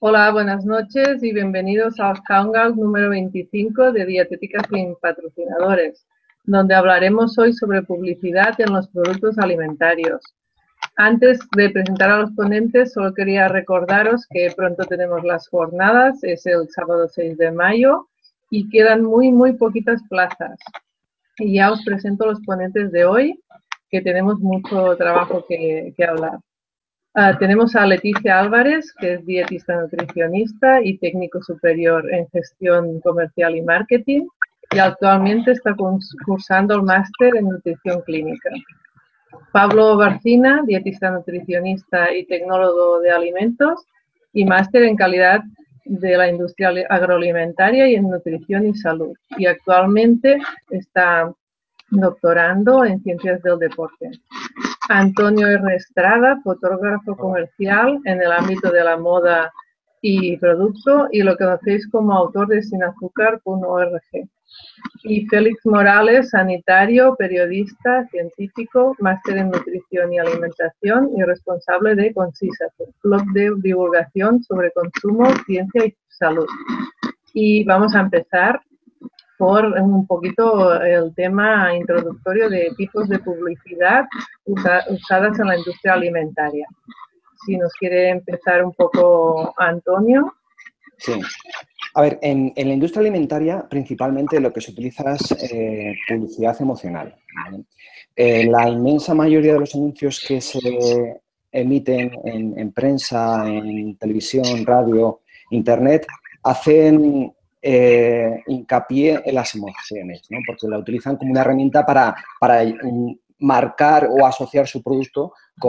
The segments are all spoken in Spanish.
Hola, buenas noches y bienvenidos al Hangout número 25 de Dietética sin Patrocinadores, donde hablaremos hoy sobre publicidad en los productos alimentarios. Antes de presentar a los ponentes, solo quería recordaros que pronto tenemos las jornadas, es el sábado 6 de mayo y quedan muy poquitas plazas. Y ya os presento los ponentes de hoy, que tenemos mucho trabajo que hablar. Tenemos a Leticia Álvarez, que es dietista nutricionista y técnico superior en gestión comercial y marketing, y actualmente está cursando el máster en nutrición clínica. Pablo Barcina, dietista nutricionista y tecnólogo de alimentos, y máster en calidad de la industria agroalimentaria y en nutrición y salud. Y actualmente está doctorando en ciencias del deporte. Antonio R. Estrada, fotógrafo comercial en el ámbito de la moda y producto, y lo conocéis como autor de sinazúcar.org. Y Félix Morales, sanitario, periodista, científico, máster en nutrición y alimentación y responsable de Consísate, blog de divulgación sobre consumo, ciencia y salud. Y vamos a empezar por un poquito el tema introductorio de tipos de publicidad usadas en la industria alimentaria. Si nos quiere empezar un poco Antonio. Sí. A ver, en la industria alimentaria principalmente lo que se utiliza es publicidad emocional, ¿vale? La inmensa mayoría de los anuncios que se emiten en prensa, en televisión, radio, internet, hacen hincapié en las emociones, ¿no? Porque la utilizan como una herramienta para marcar o asociar su producto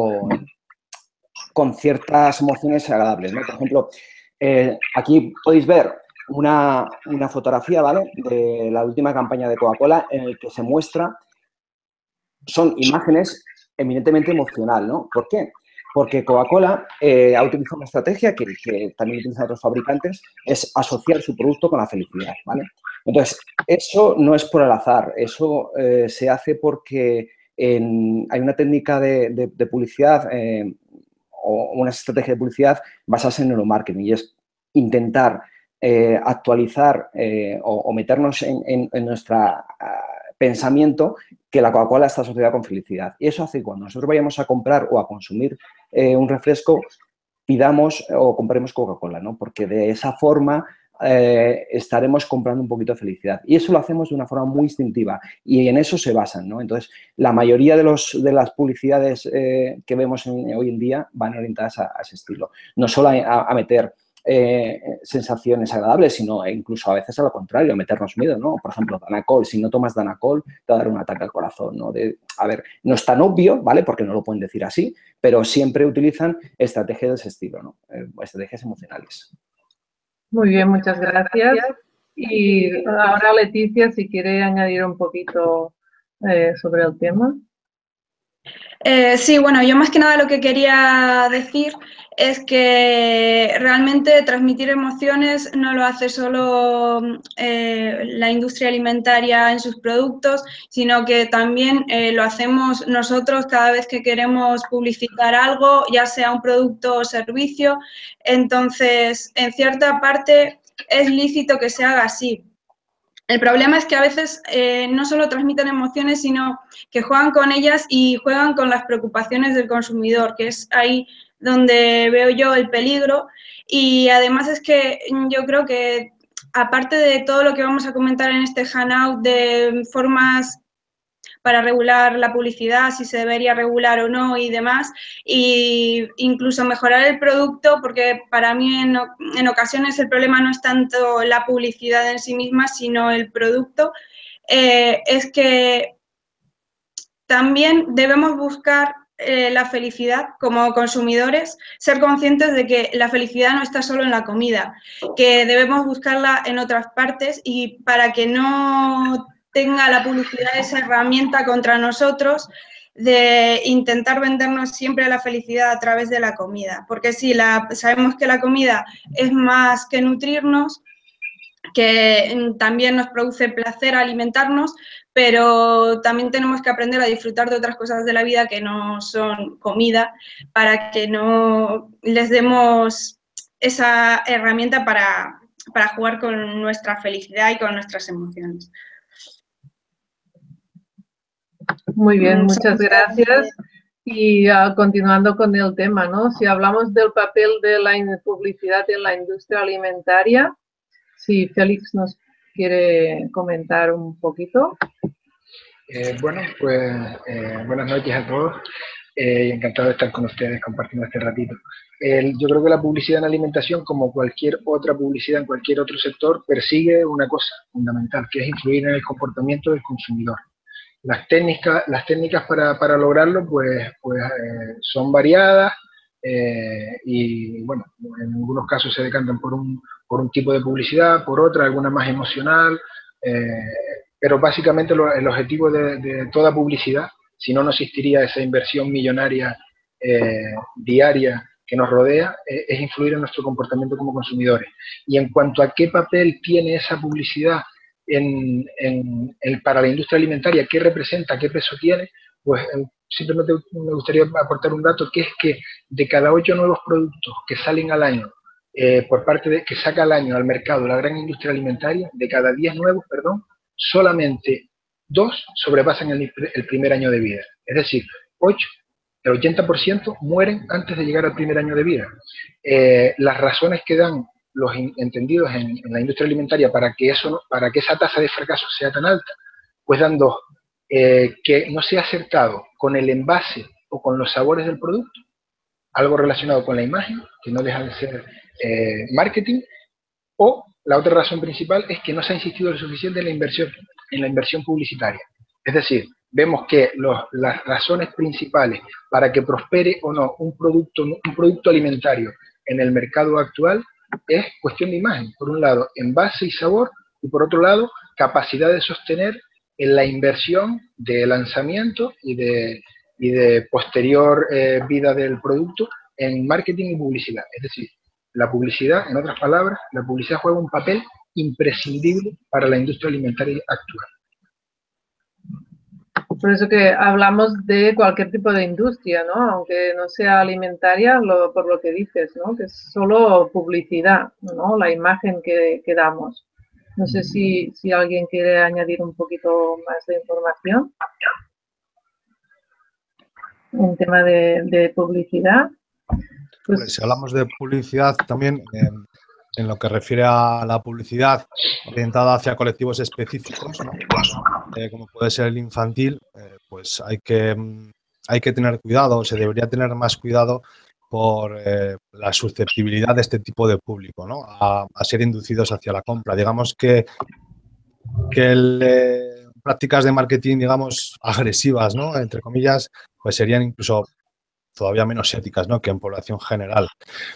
con ciertas emociones agradables, ¿no? Por ejemplo, aquí podéis ver una fotografía, ¿vale?, de la última campaña de Coca-Cola en el que se muestra, son imágenes eminentemente emocional, ¿no? ¿Por qué? Porque Coca-Cola ha utilizado una estrategia que también utilizan otros fabricantes, es asociar su producto con la felicidad, ¿vale? Entonces, eso no es por el azar, eso se hace porque hay una técnica de publicidad o una estrategia de publicidad basada en neuromarketing, y es intentar actualizar o meternos en nuestro pensamiento que la Coca-Cola está asociada con felicidad. Y eso hace que cuando nosotros vayamos a comprar o a consumir un refresco, pidamos o compremos Coca-Cola, ¿no? Porque de esa forma estaremos comprando un poquito de felicidad. Y eso lo hacemos de una forma muy instintiva y en eso se basan, ¿no? Entonces, la mayoría de las publicidades que vemos hoy en día van orientadas a ese estilo. No solo a meter sensaciones agradables, sino incluso a veces a lo contrario, a meternos miedo, ¿no? Por ejemplo, Danacol, si no tomas Danacol, te va a dar un ataque al corazón, ¿no? A ver, no es tan obvio, ¿vale? Porque no lo pueden decir así, pero siempre utilizan estrategias de ese estilo, ¿no? Estrategias emocionales. Muy bien, muchas gracias. Y ahora Leticia, si quiere añadir un poquito sobre el tema. Sí, bueno, yo más que nada lo que quería decir es que realmente transmitir emociones no lo hace solo la industria alimentaria en sus productos, sino que también lo hacemos nosotros cada vez que queremos publicitar algo, ya sea un producto o servicio. Entonces, en cierta parte es lícito que se haga así. El problema es que a veces no solo transmiten emociones, sino que juegan con ellas y juegan con las preocupaciones del consumidor, que es ahí donde veo yo el peligro. Y además es que yo creo que, aparte de todo lo que vamos a comentar en este hangout de formas para regular la publicidad, si se debería regular o no y demás, e incluso mejorar el producto, porque para mí en ocasiones el problema no es tanto la publicidad en sí misma, sino el producto, es que también debemos buscar la felicidad como consumidores, ser conscientes de que la felicidad no está solo en la comida, que debemos buscarla en otras partes, y para que no tenga la publicidad esa herramienta contra nosotros de intentar vendernos siempre la felicidad a través de la comida. Porque sí, sabemos que la comida es más que nutrirnos, que también nos produce placer alimentarnos, pero también tenemos que aprender a disfrutar de otras cosas de la vida que no son comida, para que no les demos esa herramienta para jugar con nuestra felicidad y con nuestras emociones. Muy bien, muchas gracias. Y continuando con el tema, ¿no? Si hablamos del papel de la publicidad en la industria alimentaria, si Félix nos quiere comentar un poquito. Bueno, pues buenas noches a todos. Encantado de estar con ustedes compartiendo este ratito. Yo creo que la publicidad en alimentación, como cualquier otra publicidad en cualquier otro sector, persigue una cosa fundamental, que es influir en el comportamiento del consumidor. Las técnicas para lograrlo son variadas y, bueno, en algunos casos se decantan por un tipo de publicidad, por otra, alguna más emocional, pero básicamente el objetivo de toda publicidad, si no, no existiría esa inversión millonaria diaria que nos rodea, es influir en nuestro comportamiento como consumidores. Y en cuanto a qué papel tiene esa publicidad para la industria alimentaria, qué representa, qué peso tiene, pues simplemente me gustaría aportar un dato, que es que de cada 8 nuevos productos que salen al año, que saca al año al mercado la gran industria alimentaria, de cada 10 nuevos, solamente 2 sobrepasan el primer año de vida. Es decir, 8, el 80% mueren antes de llegar al primer año de vida. Las razones que dan los entendidos en la industria alimentaria para que esa tasa de fracaso sea tan alta, pues dan 2. Que no sea acertado con el envase o con los sabores del producto, algo relacionado con la imagen, que no deja de ser marketing, o la otra razón principal es que no se ha insistido lo suficiente en la inversión publicitaria. Es decir, vemos que las razones principales para que prospere o no un producto alimentario en el mercado actual es cuestión de imagen. Por un lado, envase y sabor, y por otro lado, capacidad de sostener en la inversión de lanzamiento y de posterior vida del producto en marketing y publicidad. Es decir, la publicidad, en otras palabras, la publicidad juega un papel imprescindible para la industria alimentaria actual. Por eso que hablamos de cualquier tipo de industria, ¿no? Aunque no sea alimentaria, por lo que dices, ¿no? Que es solo publicidad, ¿no? La imagen que damos. No sé si alguien quiere añadir un poquito más de información en tema de publicidad. Pues, si hablamos de publicidad también, en lo que refiere a la publicidad orientada hacia colectivos específicos, ¿no? Como puede ser el infantil, pues hay que tener cuidado, se debería tener más cuidado por la susceptibilidad de este tipo de público, ¿no? A ser inducidos hacia la compra. Digamos que prácticas de marketing, digamos, agresivas, ¿no? Entre comillas, pues serían incluso todavía menos éticas, ¿no? Que en población general.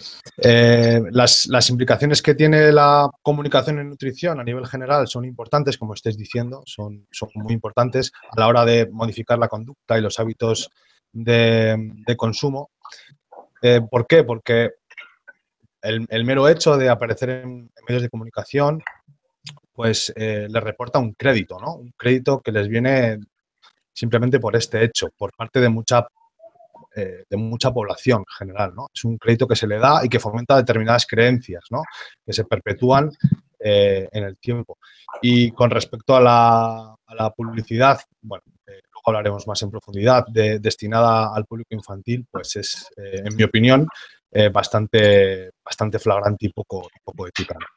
Las implicaciones que tiene la comunicación en nutrición a nivel general son importantes, como estáis diciendo, son muy importantes a la hora de modificar la conducta y los hábitos de consumo. ¿Por qué? Porque el mero hecho de aparecer en medios de comunicación pues les reporta un crédito, ¿no? Un crédito que les viene simplemente por este hecho, por parte de mucha población en general, ¿no? Es un crédito que se le da y que fomenta determinadas creencias, ¿no? Que se perpetúan en el tiempo. Y con respecto a la publicidad, bueno, luego hablaremos más en profundidad, destinada al público infantil, pues es, en mi opinión, bastante flagrante y poco ética, ¿no?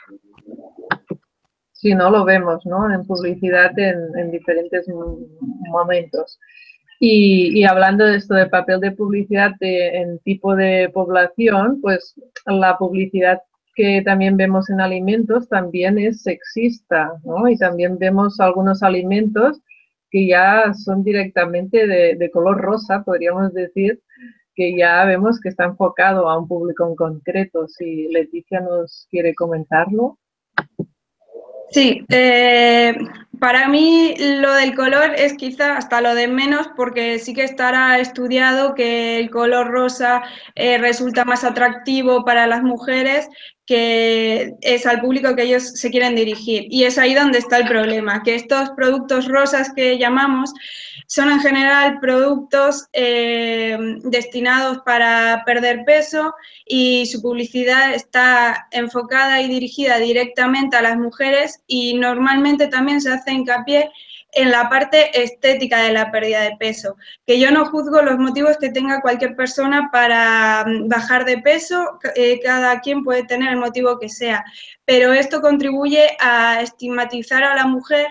Sí, no lo vemos, ¿no? En publicidad en diferentes momentos. Y hablando de esto de papel de publicidad en tipo de población, pues la publicidad que también vemos en alimentos también es sexista, ¿no? Y también vemos algunos alimentos que ya son directamente de color rosa, podríamos decir, que ya vemos que está enfocado a un público en concreto. Si Leticia nos quiere comentarlo. Sí, Para mí lo del color es quizá hasta lo de menos, porque sí que estará estudiado que el color rosa resulta más atractivo para las mujeres, que es al público que ellos se quieren dirigir. Y es ahí donde está el problema, que estos productos rosas que llamamos son en general productos destinados para perder peso, y su publicidad está enfocada y dirigida directamente a las mujeres, y normalmente también se hace hincapié en la parte estética de la pérdida de peso, que yo no juzgo los motivos que tenga cualquier persona para bajar de peso, cada quien puede tener el motivo que sea, pero esto contribuye a estigmatizar a la mujer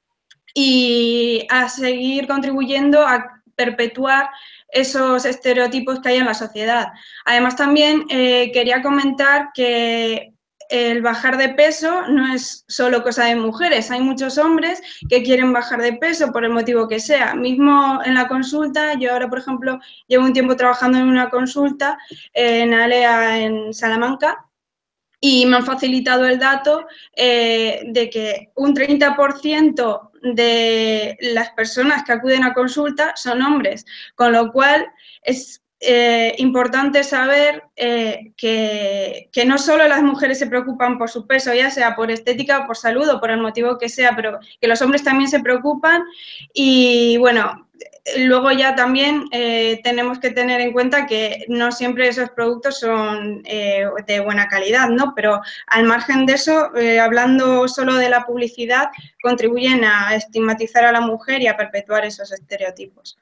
y a seguir contribuyendo a perpetuar esos estereotipos que hay en la sociedad. Además, también quería comentar que el bajar de peso no es solo cosa de mujeres, hay muchos hombres que quieren bajar de peso por el motivo que sea. Mismo en la consulta, yo ahora, por ejemplo, llevo un tiempo trabajando en una consulta en ALEA, en Salamanca, y me han facilitado el dato de que un 30% de las personas que acuden a consulta son hombres, con lo cual es importante saber que no solo las mujeres se preocupan por su peso, ya sea por estética o por salud o por el motivo que sea, pero que los hombres también se preocupan. Y bueno, luego ya también tenemos que tener en cuenta que no siempre esos productos son de buena calidad, ¿no? Pero al margen de eso, hablando solo de la publicidad, contribuyen a estigmatizar a la mujer y a perpetuar esos estereotipos.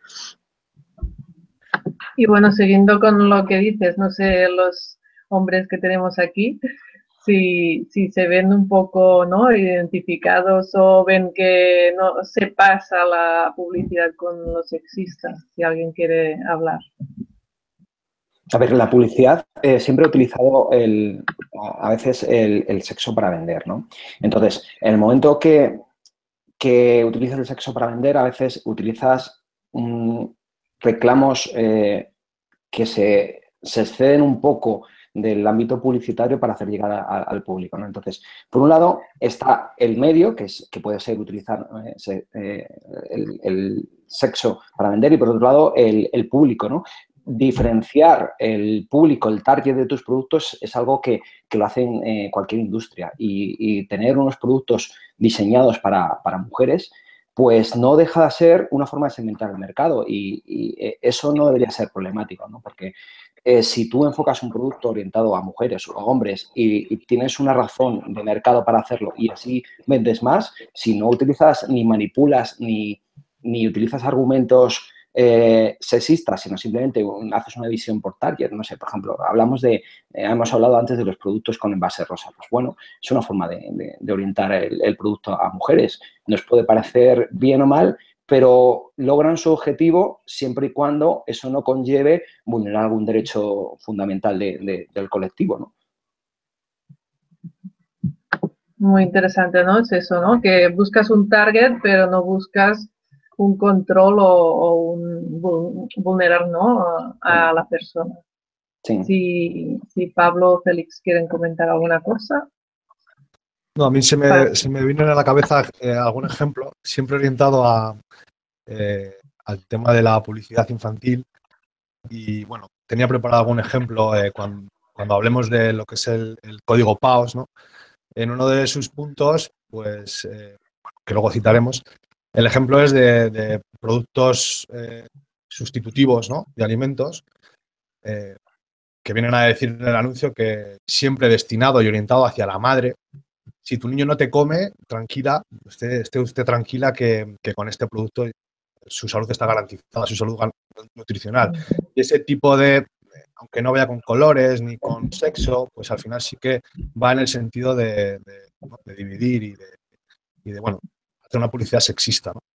Y bueno, siguiendo con lo que dices, no sé, los hombres que tenemos aquí, si se ven un poco, ¿no?, identificados, o ven que no se pasa la publicidad con los sexistas, si alguien quiere hablar. A ver, la publicidad siempre ha utilizado a veces el sexo para vender, ¿no? Entonces, en el momento que utilizas el sexo para vender, a veces utilizas reclamos que se exceden un poco del ámbito publicitario para hacer llegar al público, ¿no? Entonces, por un lado está el medio, que puede ser utilizar el sexo para vender, y por otro lado el público, ¿no? Diferenciar el público, el target de tus productos es algo que lo hacen cualquier industria, y tener unos productos diseñados para mujeres, pues no deja de ser una forma de segmentar el mercado, y eso no debería ser problemático, ¿no? Porque si tú enfocas un producto orientado a mujeres o a hombres y tienes una razón de mercado para hacerlo y así vendes más, si no utilizas ni manipulas ni utilizas argumentos sexistas, sino simplemente haces una visión por target, no sé, por ejemplo, hemos hablado antes de los productos con envase rosa. Pues bueno, es una forma de orientar el producto a mujeres. Nos puede parecer bien o mal, pero logran su objetivo siempre y cuando eso no conlleve vulnerar algún derecho fundamental del colectivo, ¿no? Muy interesante, ¿no? Es eso, ¿no? Que buscas un target, pero no buscas un control o un vulnerar, ¿no?, a la persona. Sí. Si Pablo o Félix quieren comentar alguna cosa. No, a mí se me vino a la cabeza algún ejemplo, siempre orientado al tema de la publicidad infantil. Y bueno, tenía preparado algún ejemplo cuando hablemos de lo que es el código PAOS, ¿no? En uno de sus puntos, pues, que luego citaremos, el ejemplo es de productos sustitutivos, ¿no?, de alimentos, que vienen a decir en el anuncio que siempre destinado y orientado hacia la madre. Si tu niño no te come, tranquila, esté usted tranquila que con este producto su salud está garantizada, su salud nutricional. Y ese tipo aunque no vaya con colores ni con sexo, pues al final sí que va en el sentido de dividir y de, bueno, hacer una publicidad sexista, ¿no?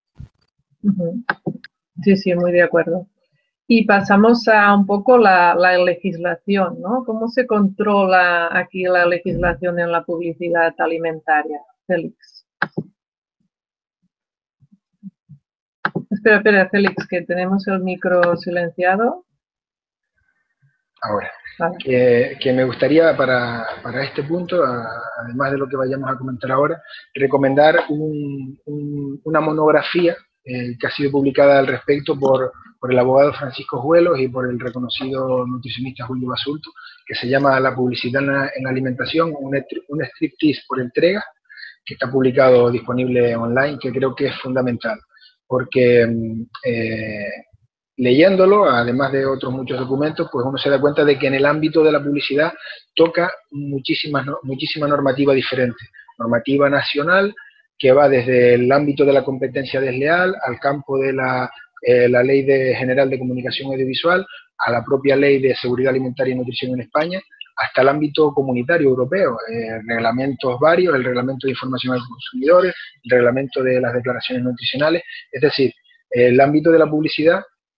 Sí, sí, muy de acuerdo. Y pasamos a un poco la legislación, ¿no? ¿Cómo se controla aquí la legislación en la publicidad alimentaria, Félix? Espera, Félix, que tenemos el micro silenciado. ahora. Vale. Que me gustaría para este punto, además de lo que vayamos a comentar ahora, recomendar una monografía que ha sido publicada al respecto por el abogado Francisco Juelos y por el reconocido nutricionista Julio Basulto, que se llama La publicidad en la alimentación, un striptease por entrega, que está publicado, disponible online, que creo que es fundamental, porque leyéndolo, además de otros muchos documentos, pues uno se da cuenta de que en el ámbito de la publicidad toca muchísima normativa diferente. Normativa nacional, que va desde el ámbito de la competencia desleal, al campo de la Ley General de Comunicación Audiovisual, a la propia Ley de Seguridad Alimentaria y Nutrición en España, hasta el ámbito comunitario europeo, reglamentos varios, el Reglamento de Información a los Consumidores, el Reglamento de las Declaraciones Nutricionales. Es decir, el ámbito de la publicidad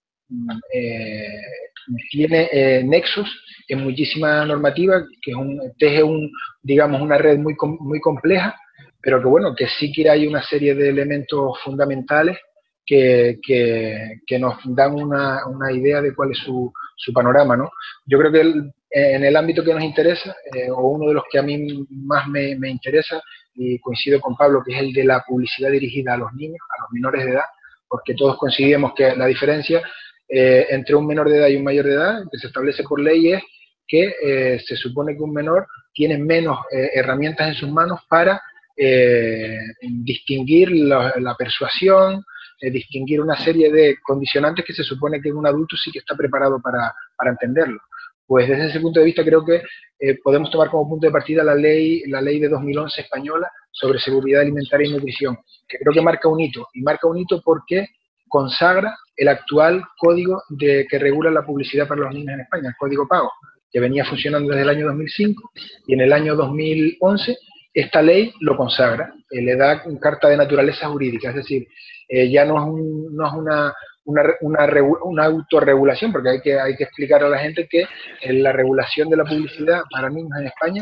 tiene nexos en muchísima normativa, que teje digamos, una red muy compleja, pero que bueno, que sí que hay una serie de elementos fundamentales que nos dan una idea de cuál es su panorama, ¿no? Yo creo que en el ámbito que nos interesa, o uno de los que a mí más me interesa, y coincido con Pablo, que es el de la publicidad dirigida a los niños, a los menores de edad, porque todos coincidimos que la diferencia entre un menor de edad y un mayor de edad, que se establece por ley, es que se supone que un menor tiene menos herramientas en sus manos para distinguir la persuasión, distinguir una serie de condicionantes que se supone que un adulto sí que está preparado para entenderlo. Pues desde ese punto de vista creo que podemos tomar como punto de partida la ley de 2011 española sobre seguridad alimentaria y nutrición, que creo que marca un hito, y marca un hito porque consagra el actual código que regula la publicidad para los niños en España, el Código PAO, que venía funcionando desde el año 2005, y en el año 2011 esta ley lo consagra, le da carta de naturaleza jurídica, es decir, ya no es una autorregulación, porque hay que explicar a la gente que la regulación de la publicidad para niños en España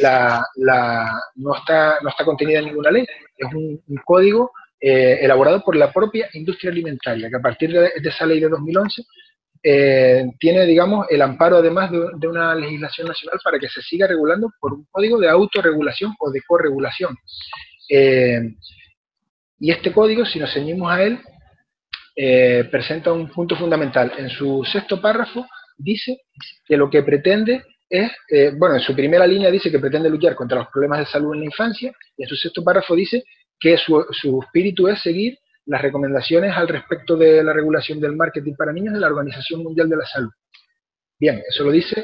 no está contenida en ninguna ley, es un código elaborado por la propia industria alimentaria, que a partir de esa ley de 2011 tiene, digamos, el amparo además de una legislación nacional para que se siga regulando por un código de autorregulación o de corregulación. Y este código, si nos ceñimos a él, presenta un punto fundamental. En su sexto párrafo dice que lo que pretende es, bueno, en su primera línea dice que pretende luchar contra los problemas de salud en la infancia, y en su sexto párrafo dice que su espíritu es seguir las recomendaciones al respecto de la regulación del marketing para niños de la Organización Mundial de la Salud. Bien, eso lo dice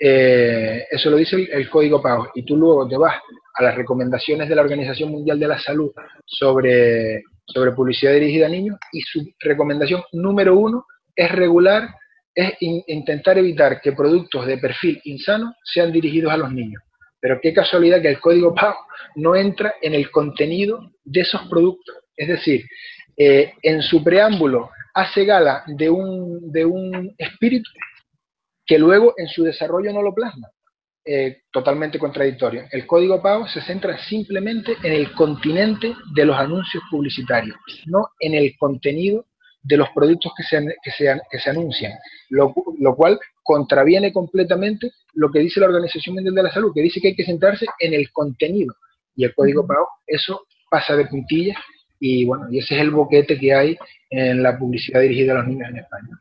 el Código PAO, y tú luego te vas a las recomendaciones de la Organización Mundial de la Salud sobre publicidad dirigida a niños, y su recomendación número 1 es intentar evitar que productos de perfil insano sean dirigidos a los niños. Pero qué casualidad que el Código PAO no entra en el contenido de esos productos. Es decir, en su preámbulo hace gala de un espíritu que luego en su desarrollo no lo plasma. Totalmente contradictorio. El Código PAO se centra simplemente en el continente de los anuncios publicitarios, no en el contenido de los productos que se anuncian, lo cual contraviene completamente lo que dice la Organización Mundial de la Salud, que dice que hay que centrarse en el contenido, y el Código PAO eso pasa de puntillas, y bueno, y ese es el boquete que hay en la publicidad dirigida a los niños en España.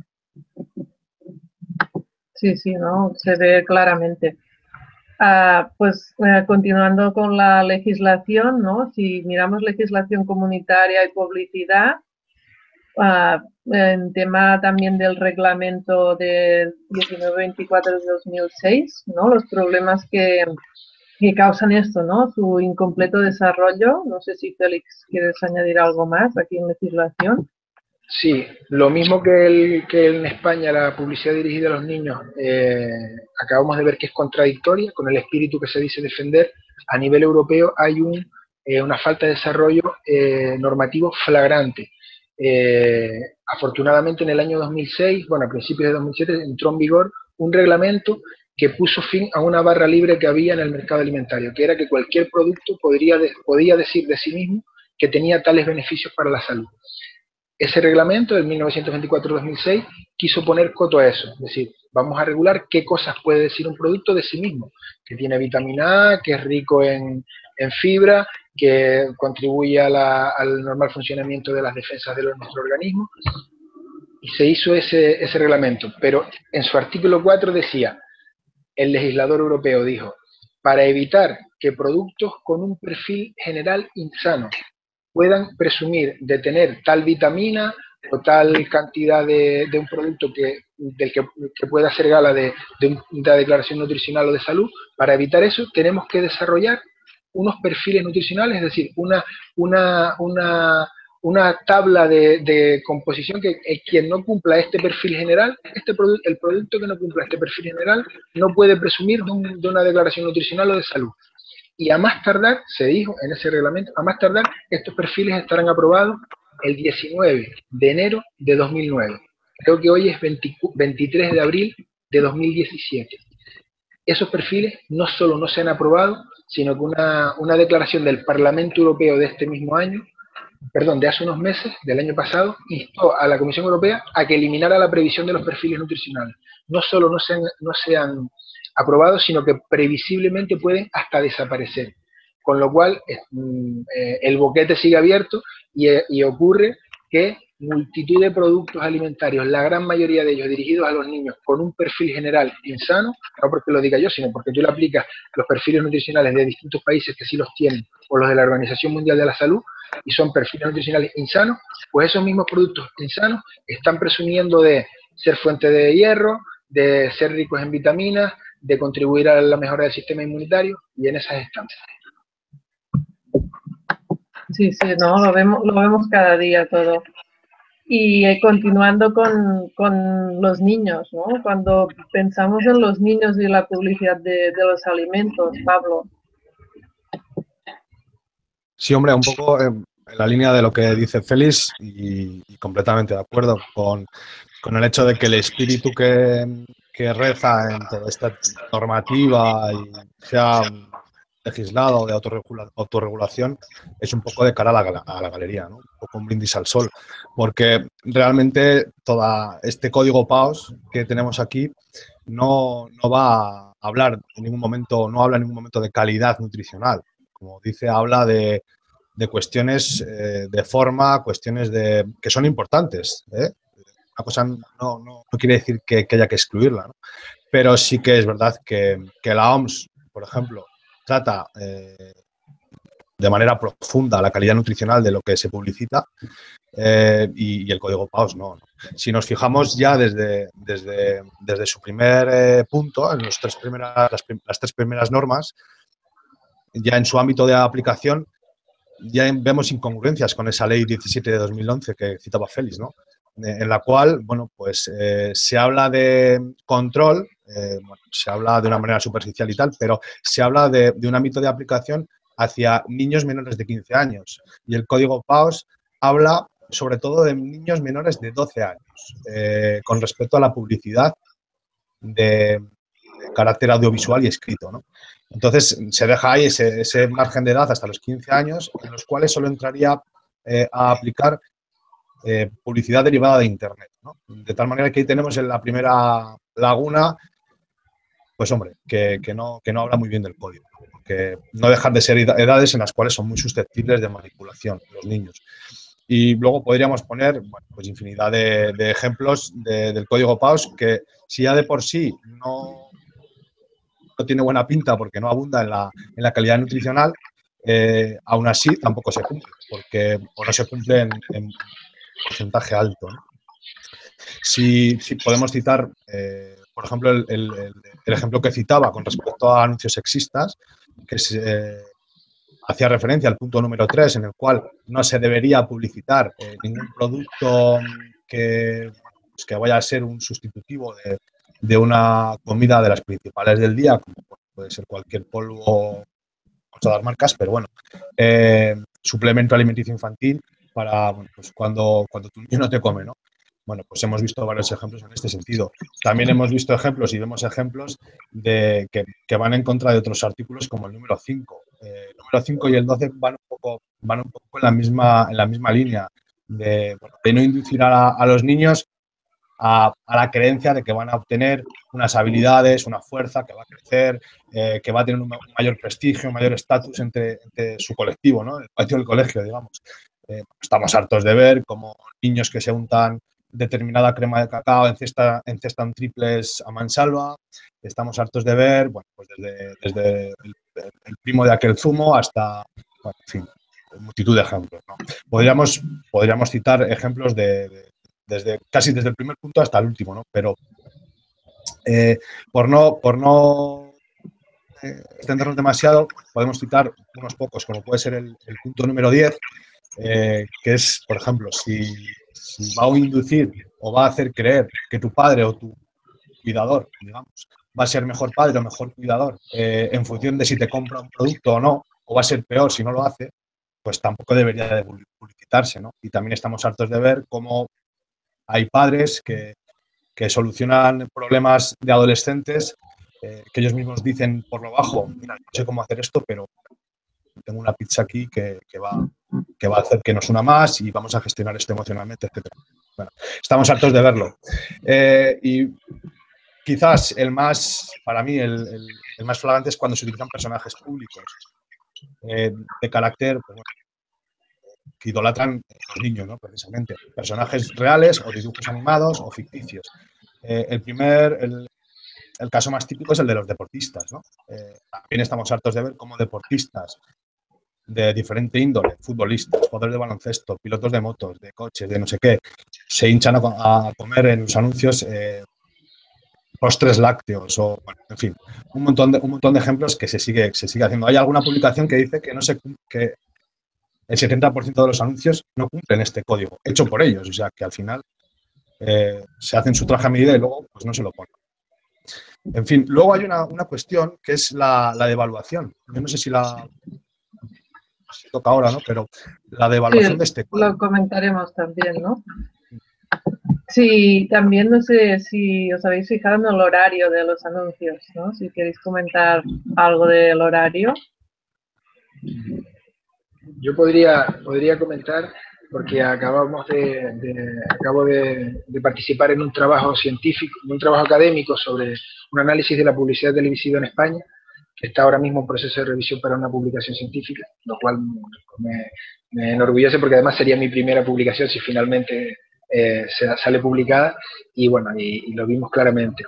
Sí, ¿no? Se ve claramente. Continuando con la legislación, ¿no? Si miramos legislación comunitaria y publicidad, en tema también del reglamento de 1924 de 2006, ¿no? Los problemas que causan esto, ¿no? Su incompleto desarrollo. No sé si, Félix, quieres añadir algo más aquí en legislación. Sí, lo mismo que en España la publicidad dirigida a los niños, acabamos de ver que es contradictoria con el espíritu que se dice defender. A nivel europeo hay una falta de desarrollo normativo flagrante. Afortunadamente en el año 2006, bueno, a principios de 2007, entró en vigor un reglamento que puso fin a una barra libre que había en el mercado alimentario, que era que cualquier producto podía decir de sí mismo que tenía tales beneficios para la salud. ese reglamento del 1924-2006 quiso poner coto a eso, es decir, vamos a regular qué cosas puede decir un producto de sí mismo, que tiene vitamina A, que es rico en fibra, que contribuye al normal funcionamiento de las defensas de nuestro organismo, y se hizo ese reglamento, pero en su artículo 4 decía, el legislador europeo dijo, para evitar que productos con un perfil general insano puedan presumir de tener tal vitamina o tal cantidad de un producto del que pueda hacer gala de una declaración nutricional o de salud, para evitar eso tenemos que desarrollar unos perfiles nutricionales, es decir, una tabla de composición que quien no cumpla este perfil general, el producto que no cumpla este perfil general no puede presumir de una declaración nutricional o de salud. Y a más tardar, se dijo en ese reglamento, a más tardar estos perfiles estarán aprobados el 19 de enero de 2009. Creo que hoy es 23 de abril de 2017. Esos perfiles no solo no se han aprobado, sino que una declaración del Parlamento Europeo de este mismo año, perdón, de hace unos meses, del año pasado, instó a la Comisión Europea a que eliminara la previsión de los perfiles nutricionales. No solo no se han aprobado, sino que previsiblemente pueden hasta desaparecer. Con lo cual, el boquete sigue abierto y ocurre que multitud de productos alimentarios, la gran mayoría de ellos dirigidos a los niños con un perfil general insano, no porque lo diga yo, sino porque tú le aplicas los perfiles nutricionales de distintos países que sí los tienen, o los de la Organización Mundial de la Salud, y son perfiles nutricionales insanos, pues esos mismos productos insanos están presumiendo de ser fuente de hierro, de ser ricos en vitaminas, de contribuir a la mejora del sistema inmunitario, y en esas están. Sí, no, lo vemos cada día todo. Y continuando con los niños, ¿no? Cuando pensamos en los niños y la publicidad de los alimentos, Pablo. Sí, hombre, un poco en la línea de lo que dice Félix y completamente de acuerdo con el hecho de que el espíritu que reza en toda esta normativa y sea legislado de autorregulación es un poco de cara a la galería, ¿no? Un poco un brindis al sol, porque realmente todo este código PAOS que tenemos aquí no va a hablar en ningún momento, no habla en ningún momento de calidad nutricional. Como dice, habla de cuestiones de forma, cuestiones que son importantes, ¿eh? Una cosa no quiere decir que haya que excluirla, ¿no? Pero sí que es verdad que la OMS, por ejemplo, trata de manera profunda la calidad nutricional de lo que se publicita y el código PAOS no. Si nos fijamos ya desde su primer punto, en las tres primeras normas, ya en su ámbito de aplicación, ya vemos incongruencias con esa ley 17 de 2011 que citaba Félix, ¿no? En la cual, bueno, pues se habla de control, se habla de una manera superficial y tal, pero se habla de un ámbito de aplicación hacia niños menores de 15 años. Y el código PAOS habla sobre todo de niños menores de 12 años, con respecto a la publicidad de carácter audiovisual y escrito, ¿no? Entonces, se deja ahí ese margen de edad hasta los 15 años, en los cuales solo entraría a aplicar publicidad derivada de Internet, ¿no? De tal manera que ahí tenemos en la primera laguna, pues hombre, que no habla muy bien del código, porque no dejan de ser edades en las cuales son muy susceptibles de manipulación los niños. Y luego podríamos poner, bueno, pues infinidad de ejemplos del código PAOS que si ya de por sí no tiene buena pinta porque no abunda en la calidad nutricional, aún así tampoco se cumple, o no se cumple en porcentaje alto, ¿no? Si podemos citar, por ejemplo, el ejemplo que citaba con respecto a anuncios sexistas, que hacía referencia al punto número 3, en el cual no se debería publicitar ningún producto que vaya a ser un sustitutivo de una comida de las principales del día, como puede ser cualquier polvo con todas las marcas, pero bueno, suplemento alimenticio infantil para, bueno, pues cuando tu niño no te come, ¿no? Bueno, pues hemos visto varios ejemplos en este sentido. También hemos visto ejemplos y vemos ejemplos de que van en contra de otros artículos como el número 5. El número 5 y el 12 van un poco en la misma línea. de no inducir a los niños a la creencia de que van a obtener unas habilidades, una fuerza, que va a crecer, que va a tener un mayor prestigio, un mayor estatus entre su colectivo, ¿no? El patio del colegio, digamos. Estamos hartos de ver como niños que se untan determinada crema de cacao encestan triples a mansalva. Estamos hartos de ver, bueno, pues desde el primo de aquel zumo hasta, bueno, en fin, multitud de ejemplos, ¿no? Podríamos citar ejemplos casi desde el primer punto hasta el último, ¿no? Pero por no extendernos demasiado, podemos citar unos pocos, como puede ser el punto número 10, que es, por ejemplo, si va a inducir o va a hacer creer que tu padre o tu cuidador, digamos, va a ser mejor padre o mejor cuidador en función de si te compra un producto o no, o va a ser peor si no lo hace, pues tampoco debería de publicitarse, ¿no? Y también estamos hartos de ver cómo hay padres que solucionan problemas de adolescentes que ellos mismos dicen por lo bajo, mira, no sé cómo hacer esto, pero tengo una pizza aquí que va a hacer que nos una más y vamos a gestionar esto emocionalmente, etc. Bueno, estamos hartos de verlo. Y quizás para mí, el más flagrante es cuando se utilizan personajes públicos de carácter, pues, bueno, que idolatran los niños, ¿no? Precisamente. Personajes reales o dibujos animados o ficticios. El caso más típico es el de los deportistas, ¿no? También estamos hartos de ver cómo deportistas de diferente índole, futbolistas, jugadores de baloncesto, pilotos de motos, de coches, de no sé qué, se hinchan a comer en los anuncios postres lácteos o, bueno, en fin, un montón de ejemplos que se sigue haciendo. Hay alguna publicación que dice que el 70% de los anuncios no cumplen este código, hecho por ellos, o sea, que al final se hacen su traje a medida y luego pues no se lo ponen. En fin, luego hay una cuestión que es la devaluación. Yo no sé si toca ahora, ¿no? Pero la devaluación de este código. Lo comentaremos también, ¿no? Sí, también no sé si os habéis fijado en el horario de los anuncios, ¿no? Si queréis comentar algo del horario. Yo podría comentar, porque acabo de participar en un trabajo científico, en un trabajo académico sobre un análisis de la publicidad televisiva en España, que está ahora mismo en proceso de revisión para una publicación científica, lo cual me enorgullece porque además sería mi primera publicación si finalmente sale publicada, y bueno, y lo vimos claramente.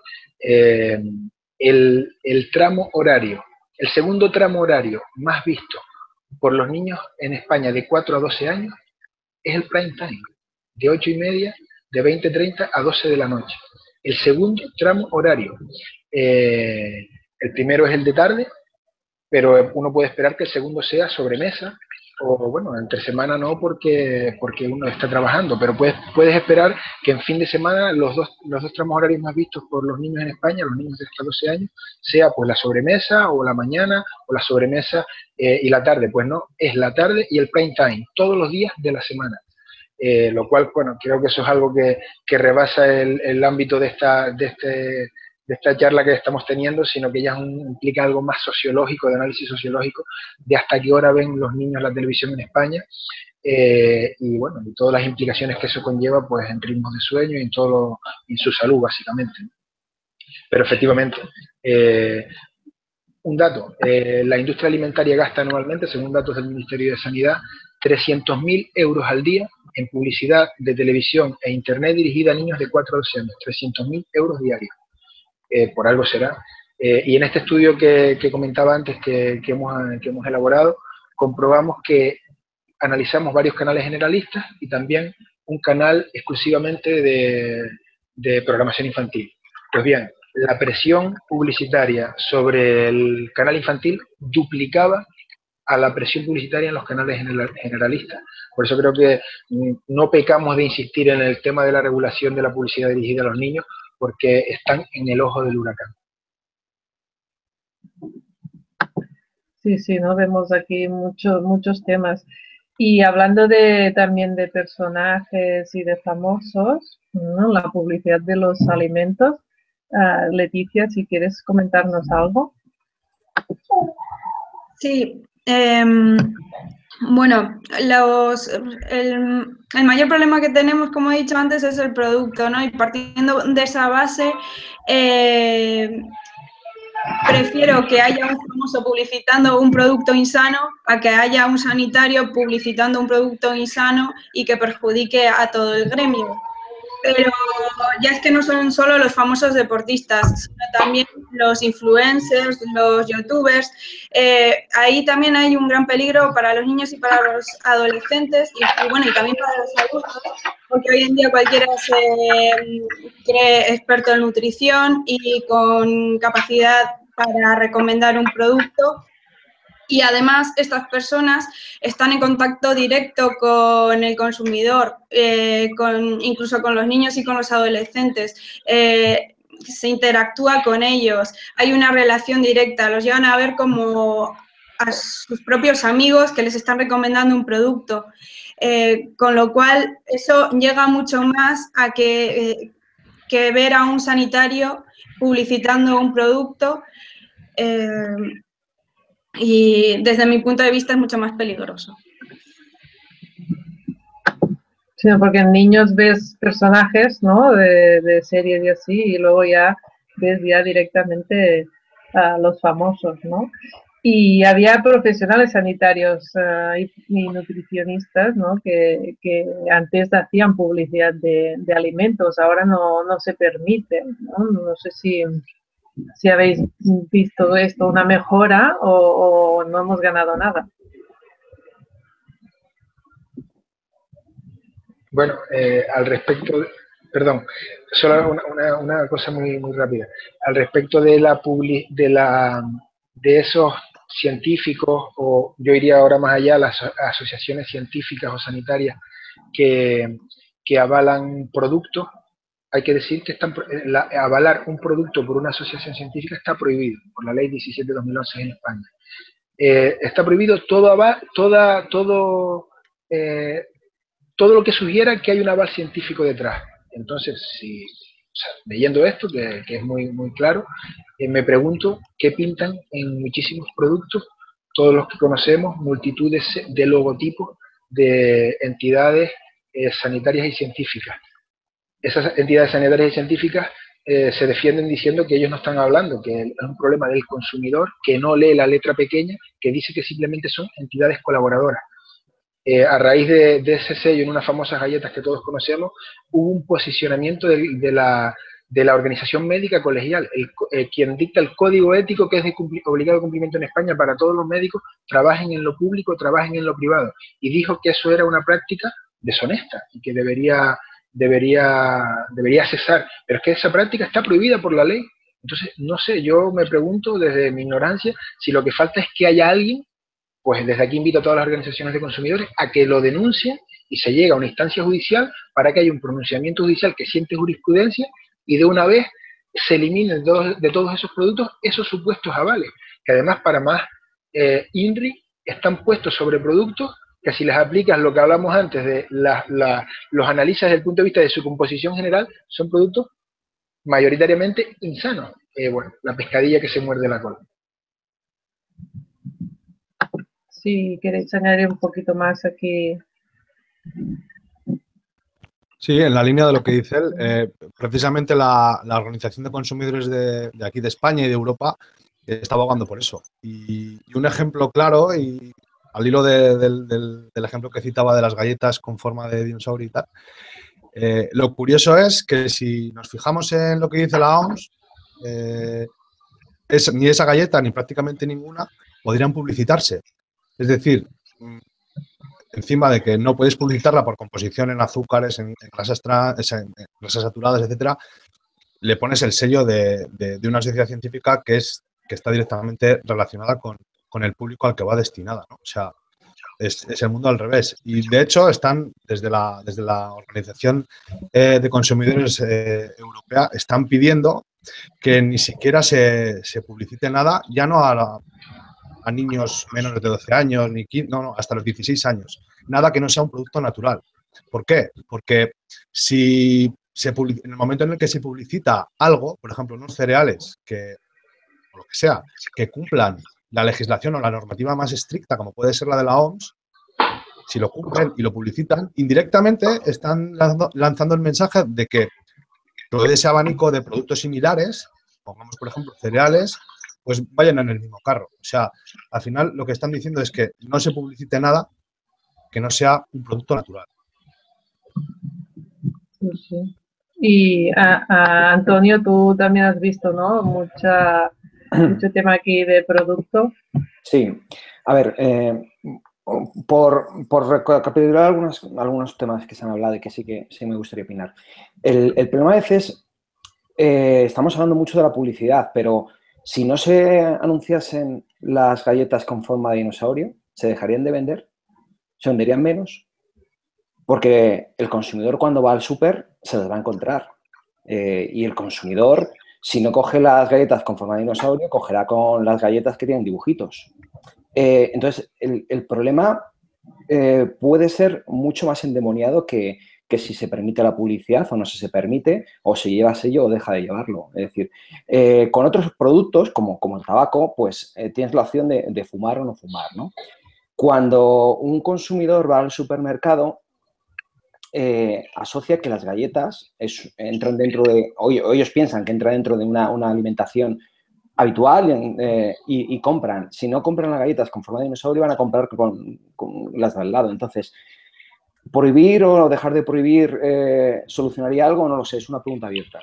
El tramo horario, el segundo tramo horario más visto por los niños en España de 4 a 12 años es el prime time, de 8:30, de 20:30 a 12 de la noche. El segundo tramo horario. El primero es el de tarde, pero uno puede esperar que el segundo sea sobremesa, o bueno, entre semana no, porque uno está trabajando, pero puedes esperar que en fin de semana los dos tramos horarios más vistos por los niños en España, los niños de hasta 12 años, sea pues la sobremesa o la mañana, o la sobremesa y la tarde. Pues no, es la tarde y el prime time, todos los días de la semana. Lo cual, bueno, creo que eso es algo que rebasa el ámbito de esta charla que estamos teniendo, sino que ya implica algo más sociológico, de análisis sociológico, de hasta qué hora ven los niños la televisión en España, y bueno, y todas las implicaciones que eso conlleva, pues en ritmos de sueño y en su salud, básicamente. Pero efectivamente, un dato, la industria alimentaria gasta anualmente, según datos del Ministerio de Sanidad, 300.000 euros al día en publicidad de televisión e internet dirigida a niños de 4 a 12 años, 300.000 euros diarios. Por algo será. Y en este estudio que comentaba antes que hemos elaborado, comprobamos que analizamos varios canales generalistas y también un canal exclusivamente de programación infantil. Pues bien, la presión publicitaria sobre el canal infantil duplicaba a la presión publicitaria en los canales generalistas. Por eso creo que no pecamos de insistir en el tema de la regulación de la publicidad dirigida a los niños, porque están en el ojo del huracán. Sí, ¿no? Vemos aquí muchos temas. Y hablando también de personajes y de famosos, ¿no? La publicidad de los alimentos. Leticia, si quieres comentarnos algo. Sí, Bueno, el mayor problema que tenemos, como he dicho antes, es el producto, ¿no? Y partiendo de esa base, prefiero que haya un famoso publicitando un producto insano a que haya un sanitario publicitando un producto insano y que perjudique a todo el gremio. Pero ya es que no son solo los famosos deportistas, sino también los influencers, los youtubers. Ahí también hay un gran peligro para los niños y para los adolescentes y bueno, y también para los adultos, porque hoy en día cualquiera se cree experto en nutrición y con capacidad para recomendar un producto. Y además estas personas están en contacto directo con el consumidor, incluso con los niños y con los adolescentes. Se interactúa con ellos, hay una relación directa, los llevan a ver como a sus propios amigos que les están recomendando un producto. Con lo cual, eso llega mucho más a que ver a un sanitario publicitando un producto. Y desde mi punto de vista es mucho más peligroso. Sí, porque en niños ves personajes, ¿no? de series y así, y luego ya ves ya directamente a los famosos, ¿no? Y había profesionales sanitarios y nutricionistas, ¿no? Que antes hacían publicidad de alimentos, ahora no se permite, ¿no? No sé si habéis visto esto, una mejora o no hemos ganado nada. Bueno, al respecto, perdón, solo una cosa muy rápida. Al respecto de de esos científicos, o yo iría ahora más allá, las asociaciones científicas o sanitarias que avalan productos, hay que decir que avalar un producto por una asociación científica está prohibido por la ley 17/2011 en España. Está prohibido todo lo que sugiera que hay un aval científico detrás. Entonces, leyendo esto, que es muy claro, me pregunto qué pintan en muchísimos productos, todos los que conocemos, multitudes de logotipos de entidades sanitarias y científicas. Esas entidades sanitarias y científicas se defienden diciendo que ellos no están hablando, que es un problema del consumidor que no lee la letra pequeña, que dice que simplemente son entidades colaboradoras. A raíz de ese sello en unas famosas galletas que todos conocemos, hubo un posicionamiento de la organización médica colegial, quien dicta el código ético que es de obligado cumplimiento en España para todos los médicos, trabajen en lo público, trabajen en lo privado, y dijo que eso era una práctica deshonesta y que debería cesar, pero es que esa práctica está prohibida por la ley. Entonces, no sé, yo me pregunto desde mi ignorancia si lo que falta es que haya alguien. Pues desde aquí invito a todas las organizaciones de consumidores a que lo denuncien y se llegue a una instancia judicial para que haya un pronunciamiento judicial que siente jurisprudencia y de una vez se eliminen de todos esos productos esos supuestos avales, que además para más INRI están puestos sobre productos que si les aplicas lo que hablamos antes de los análisis desde el punto de vista de su composición general, son productos mayoritariamente insanos. Bueno, la pescadilla que se muerde la cola. Si queréis añadir un poquito más aquí. Sí, en la línea de lo que dice él, precisamente la Organización de Consumidores de aquí de España y de Europa está abogando por eso. Y un ejemplo claro, y al hilo del ejemplo que citaba de las galletas con forma de dinosaurio y tal, lo curioso es que si nos fijamos en lo que dice la OMS, ni esa galleta ni prácticamente ninguna podrían publicitarse. Es decir, encima de que no puedes publicitarla por composición en azúcares, en grasas saturadas, etcétera, le pones el sello de una sociedad científica que está directamente relacionada con el público al que va destinada, ¿no? O sea, es el mundo al revés. Y de hecho están desde la Organización de Consumidores Europea están pidiendo que ni siquiera se publicite nada, ya no a niños menores de 12 años, ni 15, no, hasta los 16 años. Nada que no sea un producto natural. ¿Por qué? Porque si en el momento en el que se publicita algo, por ejemplo, unos cereales o lo que sea, que cumplan la legislación o la normativa más estricta, como puede ser la de la OMS, si lo cumplen y lo publicitan, indirectamente están lanzando el mensaje de que todo ese abanico de productos similares, pongamos por ejemplo cereales, pues vayan en el mismo carro. O sea, al final lo que están diciendo es que no se publicite nada que no sea un producto natural. Sí, sí. Y Antonio, tú también has visto, ¿no? Mucho tema aquí de producto. Sí, a ver, por recapitular algunos temas que se han hablado y que sí me gustaría opinar. El problema a veces, estamos hablando mucho de la publicidad, pero si no se anunciasen las galletas con forma de dinosaurio, ¿se dejarían de vender? ¿Se venderían menos? Porque el consumidor cuando va al súper se las va a encontrar. Y el consumidor, si no coge las galletas con forma de dinosaurio, cogerá con las galletas que tienen dibujitos. Entonces, el problema puede ser mucho más endemoniado que si se permite la publicidad o no se permite, o se lleva sello o deja de llevarlo. Es decir, con otros productos, como el tabaco, pues tienes la opción de fumar o no fumar, ¿no? Cuando un consumidor va al supermercado, asocia que las galletas entran dentro de, o ellos piensan que entra dentro de una alimentación habitual y compran. Si no compran las galletas con forma de dinosaurio, van a comprar con las de al lado. Entonces, ¿prohibir o dejar de prohibir solucionaría algo? No lo sé, es una pregunta abierta.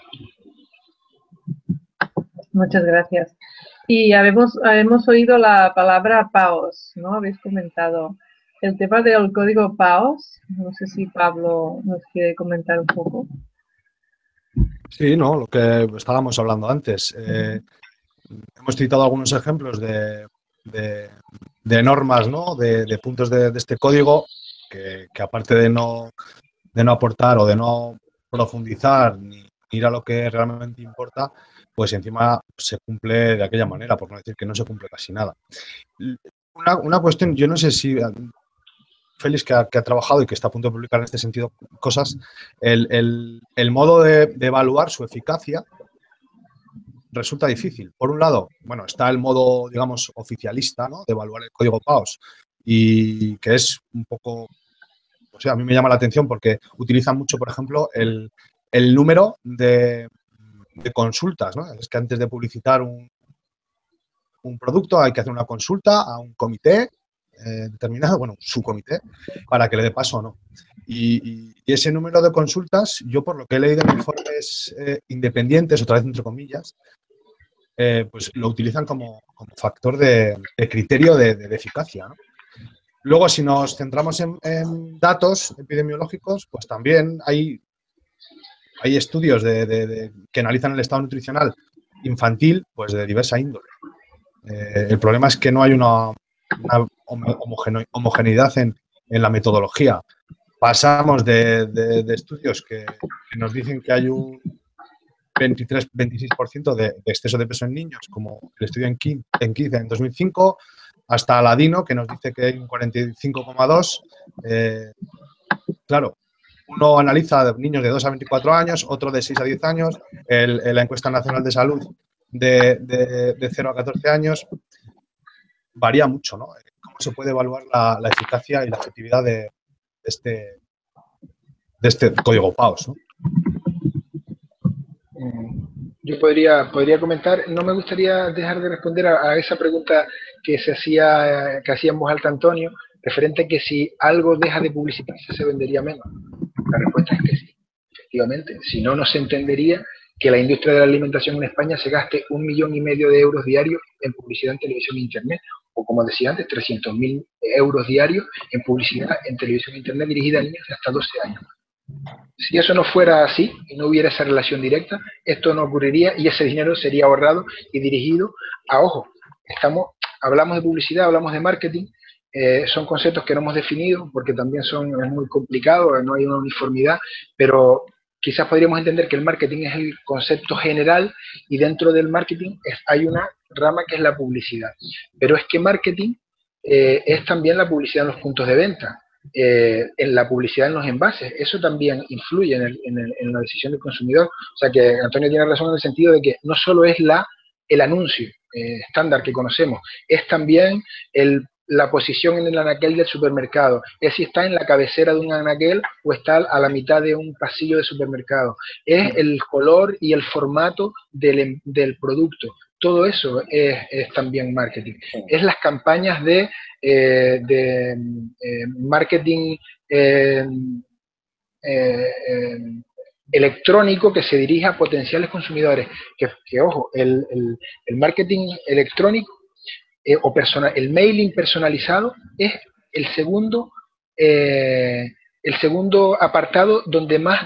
Muchas gracias. Y hemos oído la palabra PAOS, ¿no? Habéis comentado el tema del código PAOS. No sé si Pablo nos quiere comentar un poco. Sí, no, lo que estábamos hablando antes. Hemos citado algunos ejemplos de normas, ¿no? De puntos de este código que aparte de no aportar o de no profundizar ni ir a lo que realmente importa, pues encima se cumple de aquella manera, por no decir que no se cumple casi nada. Una cuestión, yo no sé si Félix, que ha trabajado y que está a punto de publicar en este sentido cosas, el modo de evaluar su eficacia resulta difícil. Por un lado, bueno, está el modo, digamos, oficialista, ¿no? De evaluar el código PAOS y que es un poco, o sea, a mí me llama la atención porque utilizan mucho, por ejemplo, el número de consultas, ¿no? Es que antes de publicitar un producto hay que hacer una consulta a un comité determinado, bueno, su comité, para que le dé paso o no. Y ese número de consultas, yo por lo que he leído en informes independientes, otra vez entre comillas, pues lo utilizan como factor de criterio de eficacia, ¿no? Luego, si nos centramos en datos epidemiológicos, pues también hay estudios que analizan el estado nutricional infantil, pues de diversa índole. El problema es que no hay una homogeneidad en la metodología. Pasamos de estudios que nos dicen que hay un 23-26% de exceso de peso en niños, como el estudio en Kids en 2005, hasta Aladino, que nos dice que hay un 45,2%. Claro, uno analiza niños de 2 a 24 años, otro de 6 a 10 años, la encuesta nacional de salud de 0 a 14 años, varía mucho, ¿no? ¿Cómo se puede evaluar la eficacia y la efectividad de este código PAOS, ¿no? Yo podría comentar, no me gustaría dejar de responder a esa pregunta que hacía en voz alta Antonio, referente a que si algo deja de publicitarse se vendería menos. La respuesta es que sí, efectivamente. Si no, no se entendería que la industria de la alimentación en España se gaste 1,5 millones de euros diarios en publicidad en televisión e internet, o como decía antes, 300.000 euros diarios en publicidad en televisión e internet dirigida a niños de hasta 12 años. Si eso no fuera así y no hubiera esa relación directa, esto no ocurriría y ese dinero sería ahorrado y dirigido a, ojo, hablamos de publicidad, hablamos de marketing, son conceptos que no hemos definido porque también es muy complicado, no hay una uniformidad, pero quizás podríamos entender que el marketing es el concepto general y dentro del marketing hay una rama que es la publicidad. Pero es que marketing es también la publicidad en los puntos de venta. En la publicidad en los envases, eso también influye en la decisión del consumidor. O sea que Antonio tiene razón en el sentido de que no solo es el anuncio estándar que conocemos, es también la posición en el anaquel del supermercado, es si está en la cabecera de un anaquel o está a la mitad de un pasillo de supermercado, es el color y el formato del producto. Todo eso es también marketing. Es las campañas de marketing electrónico que se dirige a potenciales consumidores. Que ojo, el marketing electrónico el mailing personalizado es el segundo apartado donde más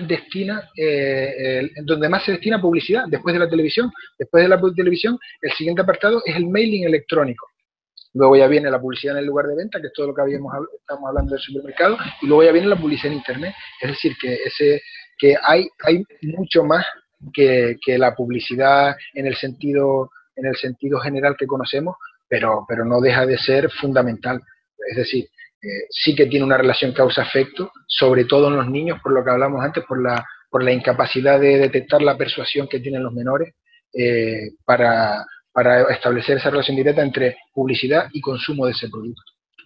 se destina publicidad después de la televisión. Después de la televisión, el siguiente apartado es el mailing electrónico. Luego ya viene la publicidad en el lugar de venta, que es todo lo que estamos hablando del supermercado, y luego ya viene la publicidad en internet. Es decir, que hay mucho más que la publicidad en el sentido general que conocemos, pero no deja de ser fundamental. Es decir, sí que tiene una relación causa-efecto, sobre todo en los niños, por lo que hablamos antes, por la incapacidad de detectar la persuasión que tienen los menores para establecer esa relación directa entre publicidad y consumo de ese producto.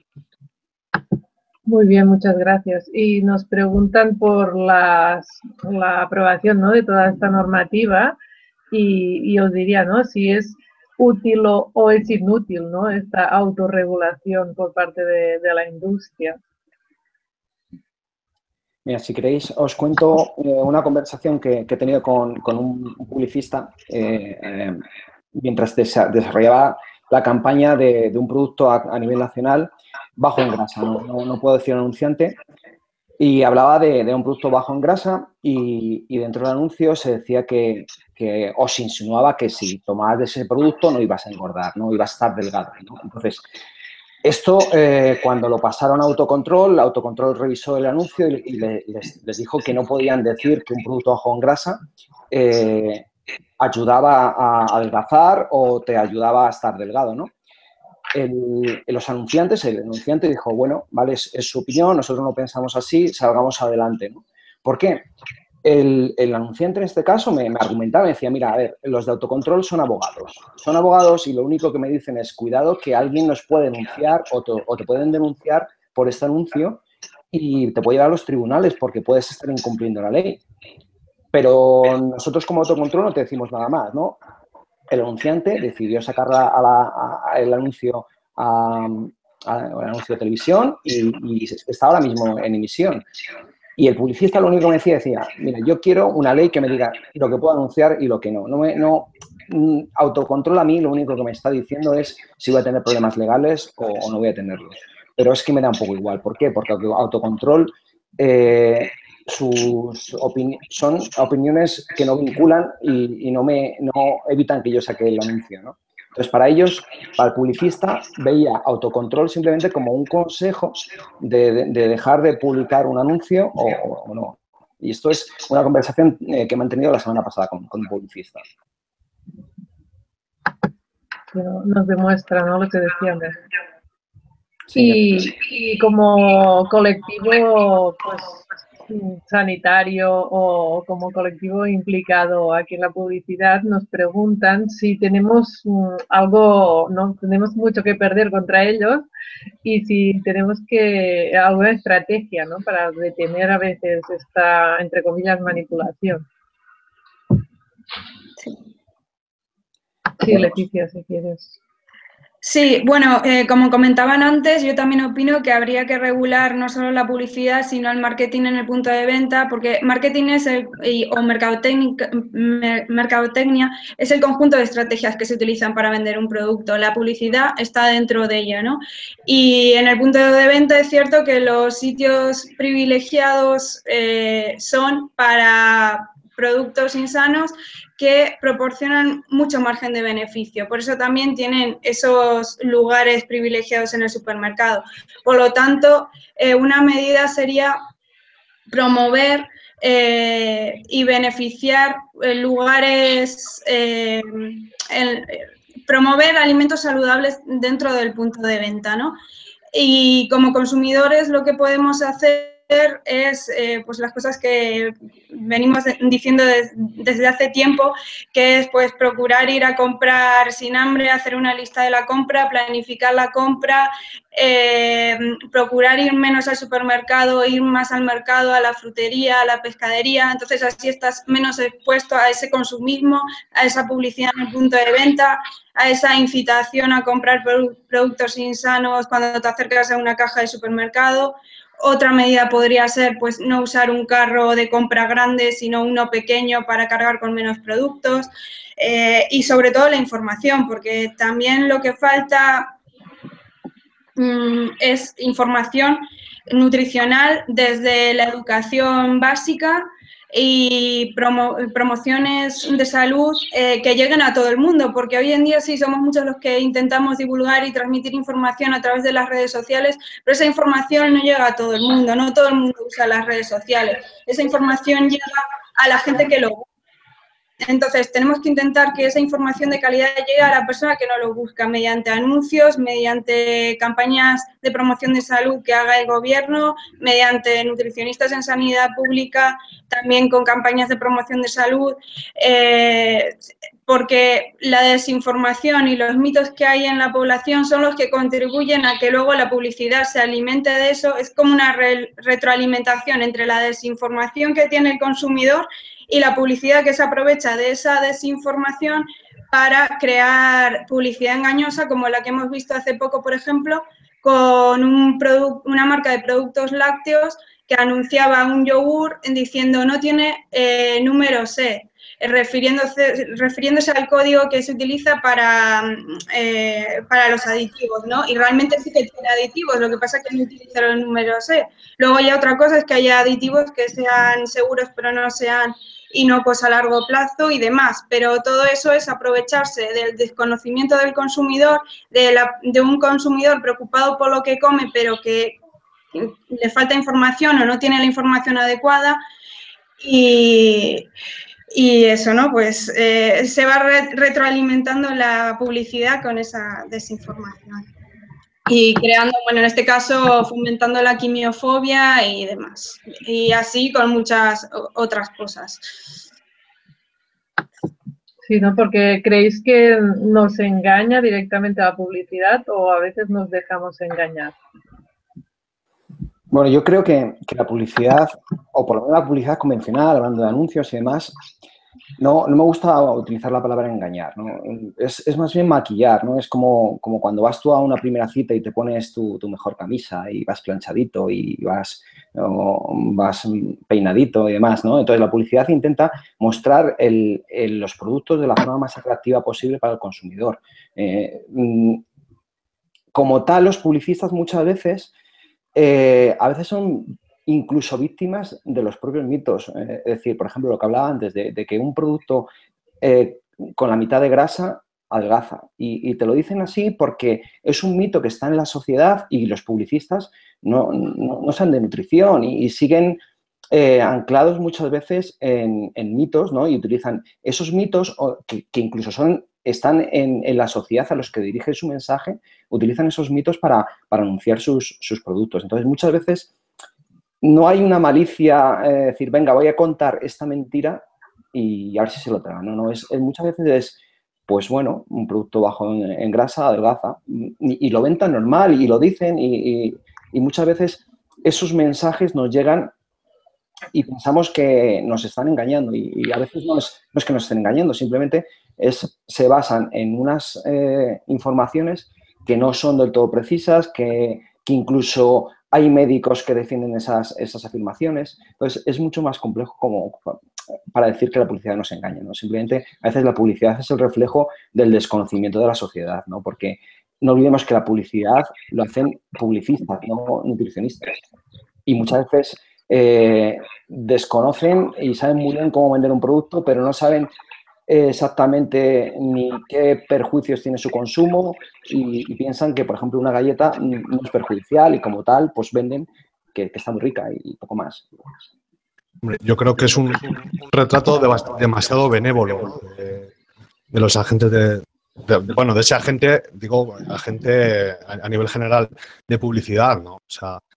Muy bien, muchas gracias. Y nos preguntan por la aprobación, ¿no?, de toda esta normativa y os diría, ¿no?, si es útil o es inútil, ¿no?, esta autorregulación por parte de la industria. Mira, si queréis, os cuento una conversación que he tenido con un publicista mientras desarrollaba la campaña de un producto a nivel nacional bajo en grasa, no puedo decir anunciante, y hablaba de un producto bajo en grasa y dentro del anuncio se decía que os insinuaba que si tomabas de ese producto no ibas a engordar, no ibas a estar delgado, ¿no? Entonces, esto, cuando lo pasaron a autocontrol, el autocontrol revisó el anuncio y les dijo que no podían decir que un producto bajo en grasa ayudaba a adelgazar o te ayudaba a estar delgado, ¿no? Los anunciantes, el anunciante dijo, bueno, vale, es su opinión, nosotros no pensamos así, salgamos adelante, ¿no? ¿Por qué? El anunciante en este caso me argumentaba, me decía, mira, a ver, los de autocontrol son abogados y lo único que me dicen es, cuidado que alguien nos puede denunciar o te pueden denunciar por este anuncio y te puede llevar a los tribunales porque puedes estar incumpliendo la ley. Pero nosotros como autocontrol no te decimos nada más, ¿no? El anunciante decidió sacar el anuncio de televisión y está ahora mismo en emisión. Y el publicista lo único que me decía, mira, yo quiero una ley que me diga lo que puedo anunciar y lo que no. Autocontrol a mí lo único que me está diciendo es si voy a tener problemas legales o no voy a tenerlos. Pero es que me da un poco igual. ¿Por qué? Porque autocontrol son opiniones que no vinculan y no evitan que yo saque el anuncio, ¿no? Entonces, para ellos, para el publicista, veía autocontrol simplemente como un consejo de dejar de publicar un anuncio o no. Y esto es una conversación que he mantenido la semana pasada con un publicista. Nos demuestra, ¿no?, lo que decíamos. Sí, y como colectivo, pues, sanitario o como colectivo implicado aquí en la publicidad, nos preguntan si tenemos no tenemos mucho que perder contra ellos y si tenemos alguna estrategia, ¿no?, para detener a veces esta, entre comillas, manipulación. Sí, Leticia, si quieres. Sí, bueno, como comentaban antes, yo también opino que habría que regular no solo la publicidad, sino el marketing en el punto de venta, porque marketing o mercadotecnia es el conjunto de estrategias que se utilizan para vender un producto. La publicidad está dentro de ella, ¿no? Y en el punto de venta es cierto que los sitios privilegiados son para productos insanos que proporcionan mucho margen de beneficio. Por eso también tienen esos lugares privilegiados en el supermercado. Por lo tanto, una medida sería promover y beneficiar lugares, promover alimentos saludables dentro del punto de venta, ¿no? Y como consumidores lo que podemos hacer es pues las cosas que venimos diciendo desde hace tiempo, que es pues procurar ir a comprar sin hambre, hacer una lista de la compra, planificar la compra, procurar ir menos al supermercado, ir más al mercado, a la frutería, a la pescadería. Entonces así estás menos expuesto a ese consumismo, a esa publicidad en el punto de venta, a esa incitación a comprar productos insanos cuando te acercas a una caja de supermercado. Otra medida podría ser pues no usar un carro de compra grande, sino uno pequeño para cargar con menos productos, y sobre todo la información, porque también lo que falta es información nutricional desde la educación básica y promociones de salud que lleguen a todo el mundo, porque hoy en día sí somos muchos los que intentamos divulgar y transmitir información a través de las redes sociales, pero esa información no llega a todo el mundo, no todo el mundo usa las redes sociales. Esa información llega a la gente que lo busca. Entonces, tenemos que intentar que esa información de calidad llegue a la persona que no lo busca, mediante anuncios, mediante campañas de promoción de salud que haga el gobierno, mediante nutricionistas en sanidad pública, también con campañas de promoción de salud, porque la desinformación y los mitos que hay en la población son los que contribuyen a que luego la publicidad se alimente de eso. Es como una retroalimentación entre la desinformación que tiene el consumidor y la publicidad que se aprovecha de esa desinformación para crear publicidad engañosa, como la que hemos visto hace poco, por ejemplo, con una marca de productos lácteos que anunciaba un yogur diciendo no tiene número C, refiriéndose al código que se utiliza para los aditivos, ¿no? Y realmente sí que tiene aditivos, lo que pasa es que no utilizaron el número C. Luego ya otra cosa es que haya aditivos que sean seguros pero no sean inocuos a largo plazo y demás, pero todo eso es aprovecharse del desconocimiento del consumidor, de un consumidor preocupado por lo que come, pero que le falta información o no tiene la información adecuada y eso, ¿no? Pues se va retroalimentando la publicidad con esa desinformación y creando, bueno, en este caso, fomentando la quimiofobia y demás. Y así con muchas otras cosas. Sí, ¿no? Porque ¿creéis que nos engaña directamente la publicidad o a veces nos dejamos engañar? Bueno, yo creo que la publicidad, o por lo menos la publicidad convencional, hablando de anuncios y demás, no me gusta utilizar la palabra engañar, ¿no? Es más bien maquillar, ¿no? Es como cuando vas tú a una primera cita y te pones tu mejor camisa y vas planchadito y vas peinadito y demás, ¿no? Entonces, la publicidad intenta mostrar los productos de la forma más atractiva posible para el consumidor. Como tal, los publicistas muchas veces, a veces son incluso víctimas de los propios mitos. Es decir, por ejemplo, lo que hablaba antes de que un producto con la mitad de grasa adelgaza. Y te lo dicen así porque es un mito que está en la sociedad y los publicistas no saben de nutrición y siguen anclados muchas veces en mitos, ¿no? Y utilizan esos mitos que incluso están en la sociedad a los que dirige su mensaje, utilizan esos mitos para anunciar sus productos. Entonces, muchas veces no hay una malicia, decir, venga, voy a contar esta mentira y a ver si se lo tragan. No, muchas veces es, pues bueno, un producto bajo en grasa, adelgaza, y lo ven tan normal y lo dicen y muchas veces esos mensajes nos llegan y pensamos que nos están engañando y a veces no es que nos estén engañando, simplemente se basan en unas informaciones que no son del todo precisas, que incluso hay médicos que defienden esas afirmaciones. Entonces, es mucho más complejo como para decir que la publicidad nos engaña, ¿no? Simplemente, a veces la publicidad es el reflejo del desconocimiento de la sociedad, ¿no? Porque no olvidemos que la publicidad lo hacen publicistas, no nutricionistas. Y muchas veces desconocen y saben muy bien cómo vender un producto, pero no saben exactamente ni qué perjuicios tiene su consumo y piensan que, por ejemplo, una galleta no es perjudicial y como tal, pues venden que está muy rica y poco más. Yo creo que es un retrato demasiado benévolo, ¿no? de los agentes de ese agente, digo, agente a nivel general de publicidad, ¿no? O sea,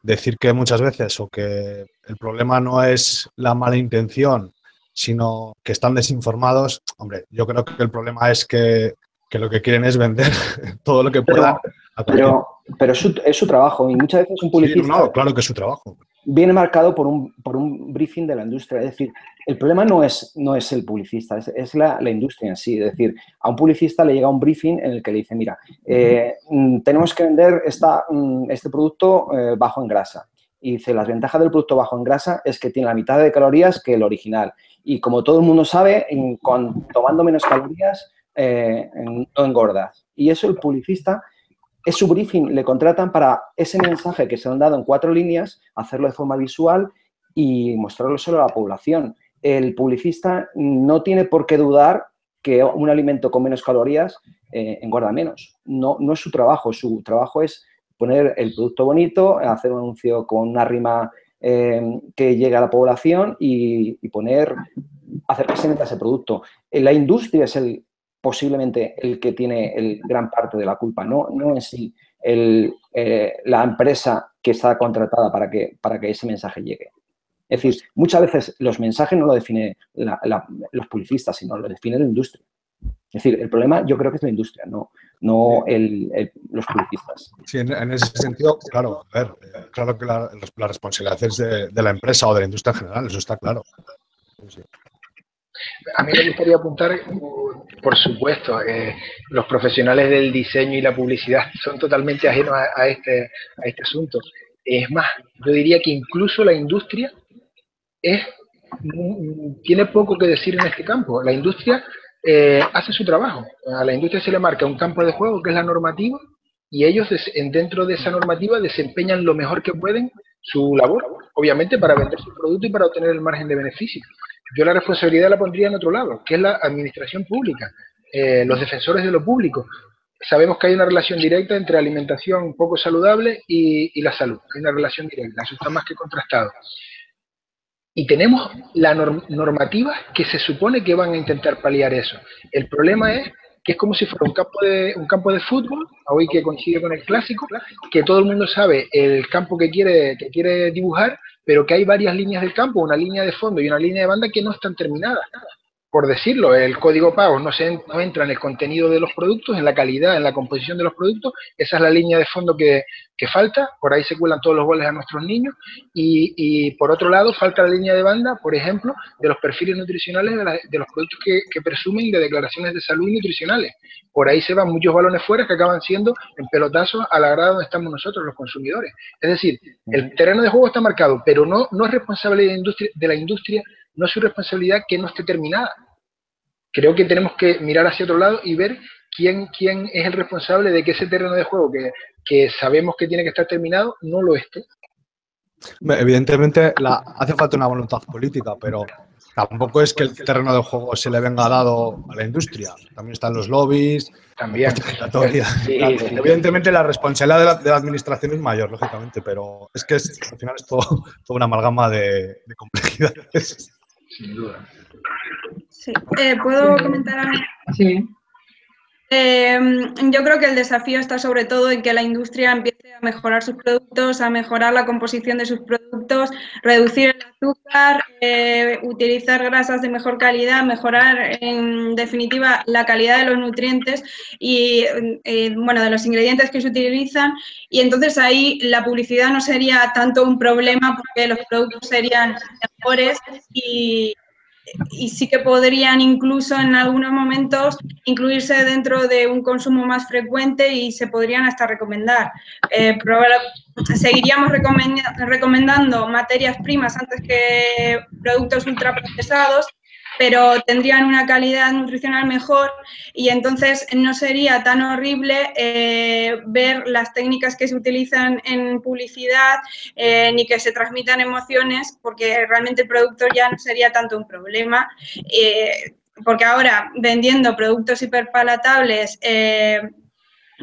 decir que muchas veces o que el problema no es la mala intención, sino que están desinformados, hombre, yo creo que el problema es que lo que quieren es vender todo lo que puedan. Pero es su trabajo y muchas veces un publicista... Sí, no, claro que es su trabajo. Viene marcado por un briefing de la industria. Es decir, el problema no es el publicista, es la industria en sí. Es decir, a un publicista le llega un briefing en el que le dice, mira, tenemos que vender este producto bajo en grasa. Y dice, las ventajas del producto bajo en grasa es que tiene la mitad de calorías que el original. Y como todo el mundo sabe, tomando menos calorías no engordas. Y eso el publicista... Es su briefing, le contratan para ese mensaje que se han dado en 4 líneas, hacerlo de forma visual y mostrarlo solo a la población. El publicista no tiene por qué dudar que un alimento con menos calorías engorda menos. No es su trabajo es poner el producto bonito, hacer un anuncio con una rima que llegue a la población y hacer que se venda ese producto. La industria es posiblemente el que tiene gran parte de la culpa, no en sí la empresa que está contratada para que ese mensaje llegue. Es decir, muchas veces los mensajes no lo definen los publicistas, sino lo define la industria. Es decir, el problema yo creo que es la industria, no los publicistas. Sí, en ese sentido, claro, a ver, claro que la responsabilidad es de la empresa o de la industria en general, eso está claro. Sí. A mí me gustaría apuntar, por supuesto, los profesionales del diseño y la publicidad son totalmente ajenos a este asunto. Es más, yo diría que incluso la industria tiene poco que decir en este campo. La industria hace su trabajo. A la industria se le marca un campo de juego que es la normativa y ellos dentro de esa normativa desempeñan lo mejor que pueden su labor, obviamente para vender su producto y para obtener el margen de beneficio. Yo la responsabilidad la pondría en otro lado, que es la administración pública, los defensores de lo público. Sabemos que hay una relación directa entre alimentación poco saludable y la salud. Hay una relación directa, eso está más que contrastado. Y tenemos la normativa que se supone que van a intentar paliar eso. El problema es que es como si fuera un campo de fútbol, hoy que coincide con el clásico, que todo el mundo sabe el campo que quiere dibujar, pero que hay varias líneas del campo, una línea de fondo y una línea de banda que no están terminadas. Por decirlo, el código pago no entra en el contenido de los productos, en la calidad, en la composición de los productos, esa es la línea de fondo que falta, por ahí se cuelan todos los goles a nuestros niños, y por otro lado falta la línea de banda, por ejemplo, de los perfiles nutricionales de los productos que presumen de declaraciones de salud y nutricionales. Por ahí se van muchos balones fuera que acaban siendo en pelotazos a la grada donde estamos nosotros, los consumidores. Es decir, el terreno de juego está marcado, pero no es responsabilidad de la industria, no es su responsabilidad que no esté terminada. Creo que tenemos que mirar hacia otro lado y ver quién es el responsable de que ese terreno de juego que sabemos que tiene que estar terminado no lo esté. Evidentemente hace falta una voluntad política, pero tampoco es que el terreno de juego se le venga dado a la industria. También están los lobbies, también. Sí. Evidentemente la responsabilidad de la administración es mayor, lógicamente, pero es que al final es toda una amalgama de complejidades. Sin duda. Sí. ¿Puedo comentar algo? Sí. Yo creo que el desafío está sobre todo en que la industria empiece a mejorar sus productos, a mejorar la composición de sus productos, reducir el azúcar, utilizar grasas de mejor calidad, mejorar en definitiva la calidad de los nutrientes y bueno, de los ingredientes que se utilizan, y entonces ahí la publicidad no sería tanto un problema porque los productos serían mejores y sí que podrían incluso en algunos momentos incluirse dentro de un consumo más frecuente y se podrían hasta recomendar. Seguiríamos recomendando materias primas antes que productos ultraprocesados, pero tendrían una calidad nutricional mejor y entonces no sería tan horrible ver las técnicas que se utilizan en publicidad ni que se transmitan emociones, porque realmente el producto ya no sería tanto un problema, porque ahora vendiendo productos hiperpalatables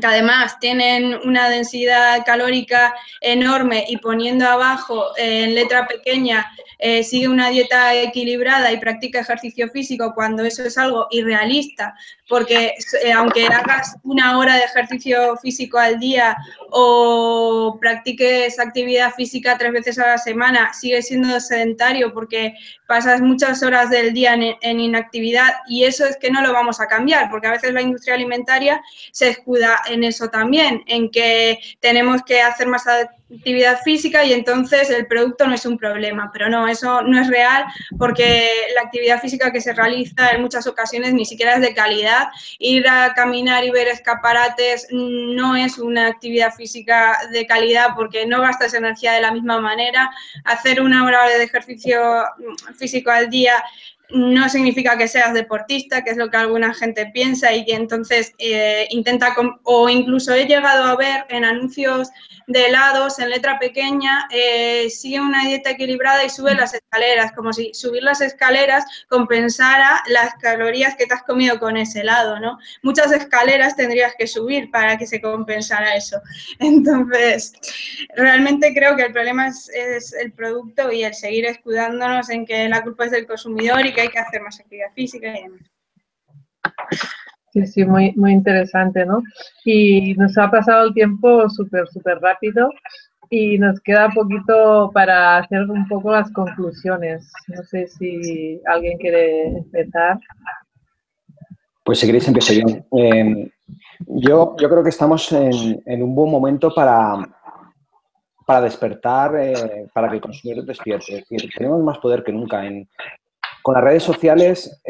que además tienen una densidad calórica enorme y poniendo abajo en letra pequeña sigue una dieta equilibrada y practica ejercicio físico, cuando eso es algo irrealista, porque aunque hagas 1 hora de ejercicio físico al día o practiques actividad física 3 veces a la semana, sigues siendo sedentario porque pasas muchas horas del día en inactividad, y eso es que no lo vamos a cambiar, porque a veces la industria alimentaria se escuda en eso también, en que tenemos que hacer más actividad física y entonces el producto no es un problema, pero no, eso no es real, porque la actividad física que se realiza en muchas ocasiones ni siquiera es de calidad. Ir a caminar y ver escaparates no es una actividad física de calidad porque no gastas energía de la misma manera. Hacer 1 hora de ejercicio físico al día no significa que seas deportista, que es lo que alguna gente piensa y que entonces intenta, o incluso he llegado a ver en anuncios de helados en letra pequeña, sigue una dieta equilibrada y sube las escaleras, como si subir las escaleras compensara las calorías que te has comido con ese helado, ¿no? Muchas escaleras tendrías que subir para que se compensara eso. Entonces, realmente creo que el problema es el producto y el seguir escudándonos en que la culpa es del consumidor y que hay que hacer más actividad física y demás. Sí, sí, muy, muy interesante, ¿no? Y nos ha pasado el tiempo súper, súper rápido y nos queda poquito para hacer un poco las conclusiones. No sé si alguien quiere empezar. Pues si queréis empiezo yo. Yo creo que estamos en un buen momento para despertar, para que el consumidor despierte. Es decir, tenemos más poder que nunca. Con las redes sociales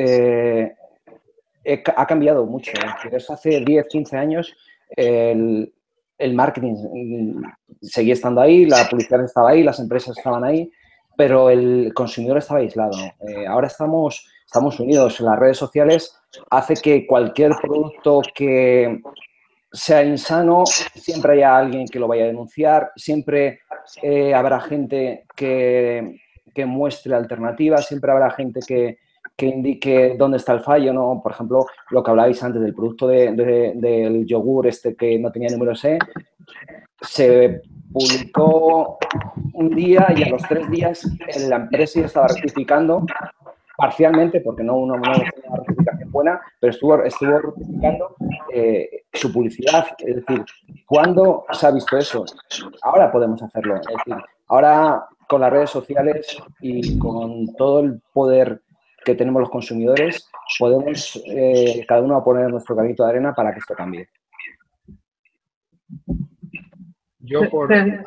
ha cambiado mucho. Es decir, hace 10, 15 años el marketing seguía estando ahí, la publicidad estaba ahí, las empresas estaban ahí, pero el consumidor estaba aislado. Ahora estamos unidos. Las redes sociales hace que cualquier producto que sea insano, siempre haya alguien que lo vaya a denunciar, siempre habrá gente que muestre alternativas, siempre habrá gente que indique dónde está el fallo, ¿no? Por ejemplo, lo que hablabais antes del producto del yogur este que no tenía número C, se publicó un día y a los 3 días la empresa ya estaba rectificando parcialmente, porque no fue una rectificación buena, pero estuvo rectificando su publicidad. Es decir, ¿cuándo se ha visto eso? Ahora podemos hacerlo. Es decir, ahora con las redes sociales y con todo el poder que tenemos los consumidores, podemos cada uno poner nuestro granito de arena para que esto cambie. Yo por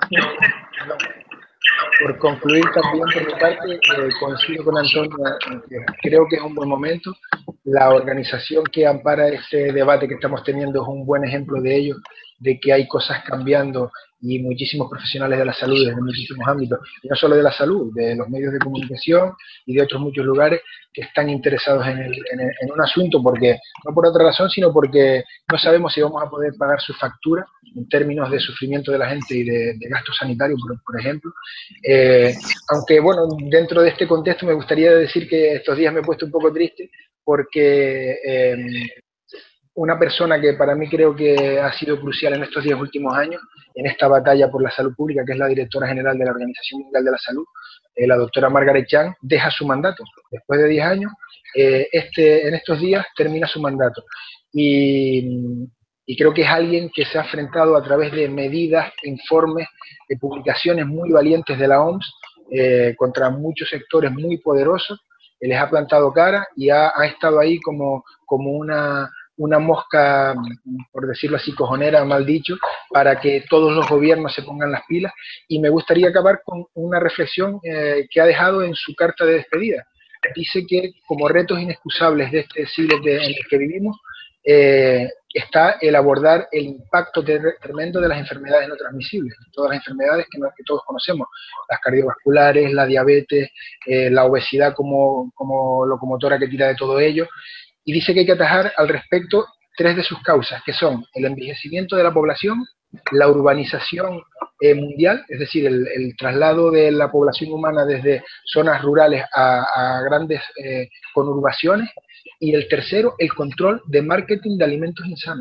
concluir también por mi parte, coincido con Antonio, creo que es un buen momento. La organización que ampara este debate que estamos teniendo es un buen ejemplo de ello, de que hay cosas cambiando y muchísimos profesionales de la salud desde muchísimos ámbitos, y no solo de la salud, de los medios de comunicación y de otros muchos lugares que están interesados en un asunto, porque no por otra razón, sino porque no sabemos si vamos a poder pagar su factura en términos de sufrimiento de la gente y de gastos sanitarios, por ejemplo. Aunque, bueno, dentro de este contexto me gustaría decir que estos días me he puesto un poco triste porque una persona que para mí creo que ha sido crucial en estos 10 últimos años, en esta batalla por la salud pública, que es la directora general de la Organización Mundial de la Salud, la doctora Margaret Chan, deja su mandato. Después de 10 años, en estos días termina su mandato. Y creo que es alguien que se ha enfrentado a través de medidas, informes, de publicaciones muy valientes de la OMS contra muchos sectores muy poderosos, les ha plantado cara y ha estado ahí como una mosca, por decirlo así, cojonera, mal dicho, para que todos los gobiernos se pongan las pilas. Y me gustaría acabar con una reflexión que ha dejado en su carta de despedida. Dice que como retos inexcusables de este siglo en el que vivimos, está el abordar el impacto tremendo de las enfermedades no transmisibles, todas las enfermedades que todos conocemos, las cardiovasculares, la diabetes, la obesidad como locomotora que tira de todo ello, y dice que hay que atajar al respecto 3 de sus causas, que son el envejecimiento de la población, la urbanización mundial, es decir, el traslado de la población humana desde zonas rurales a grandes conurbaciones, y el tercero, el control de marketing de alimentos insanos.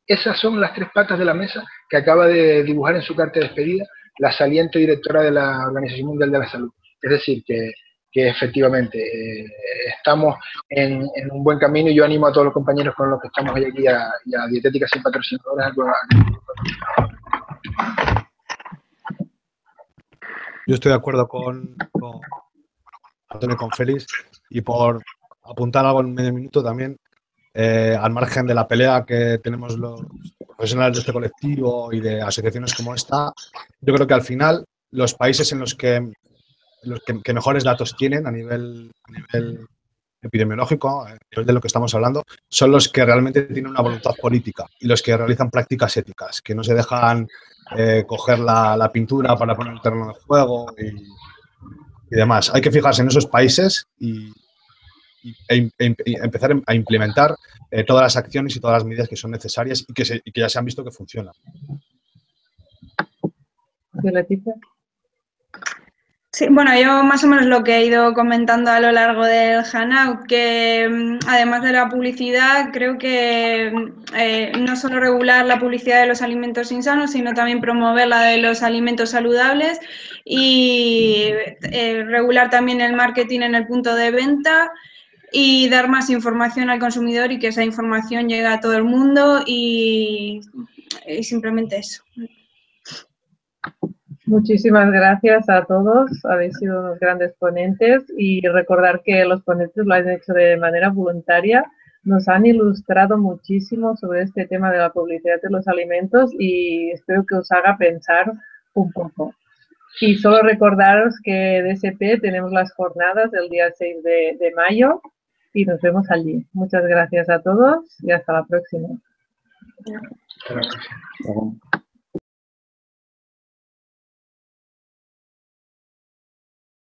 Esas son las tres patas de la mesa que acaba de dibujar en su carta de despedida la saliente directora de la Organización Mundial de la Salud. Es decir, que efectivamente estamos en un buen camino, y yo animo a todos los compañeros con los que estamos hoy aquí y a Dietéticas Sin Patrocinadores Yo estoy de acuerdo con Antonio y con Félix, y por apuntar algo en medio minuto también, al margen de la pelea que tenemos los profesionales de este colectivo y de asociaciones como esta, yo creo que al final los países en los que mejores datos tienen a nivel epidemiológico, a nivel de lo que estamos hablando, son los que realmente tienen una voluntad política y los que realizan prácticas éticas, que no se dejan coger la pintura para poner el terreno de juego y demás. Hay que fijarse en esos países y empezar a implementar todas las acciones y todas las medidas que son necesarias y que ya se han visto que funcionan. ¿Sí, Leticia? Sí, bueno, yo más o menos lo que he ido comentando a lo largo del Hangout, que además de la publicidad, creo que no solo regular la publicidad de los alimentos insanos, sino también promover la de los alimentos saludables y regular también el marketing en el punto de venta y dar más información al consumidor y que esa información llegue a todo el mundo y simplemente eso. Muchísimas gracias a todos, habéis sido unos grandes ponentes, y recordar que los ponentes lo han hecho de manera voluntaria, nos han ilustrado muchísimo sobre este tema de la publicidad de los alimentos y espero que os haga pensar un poco. Y solo recordaros que DSP tenemos las jornadas del día 6 de mayo y nos vemos allí. Muchas gracias a todos y hasta la próxima. Hasta la próxima.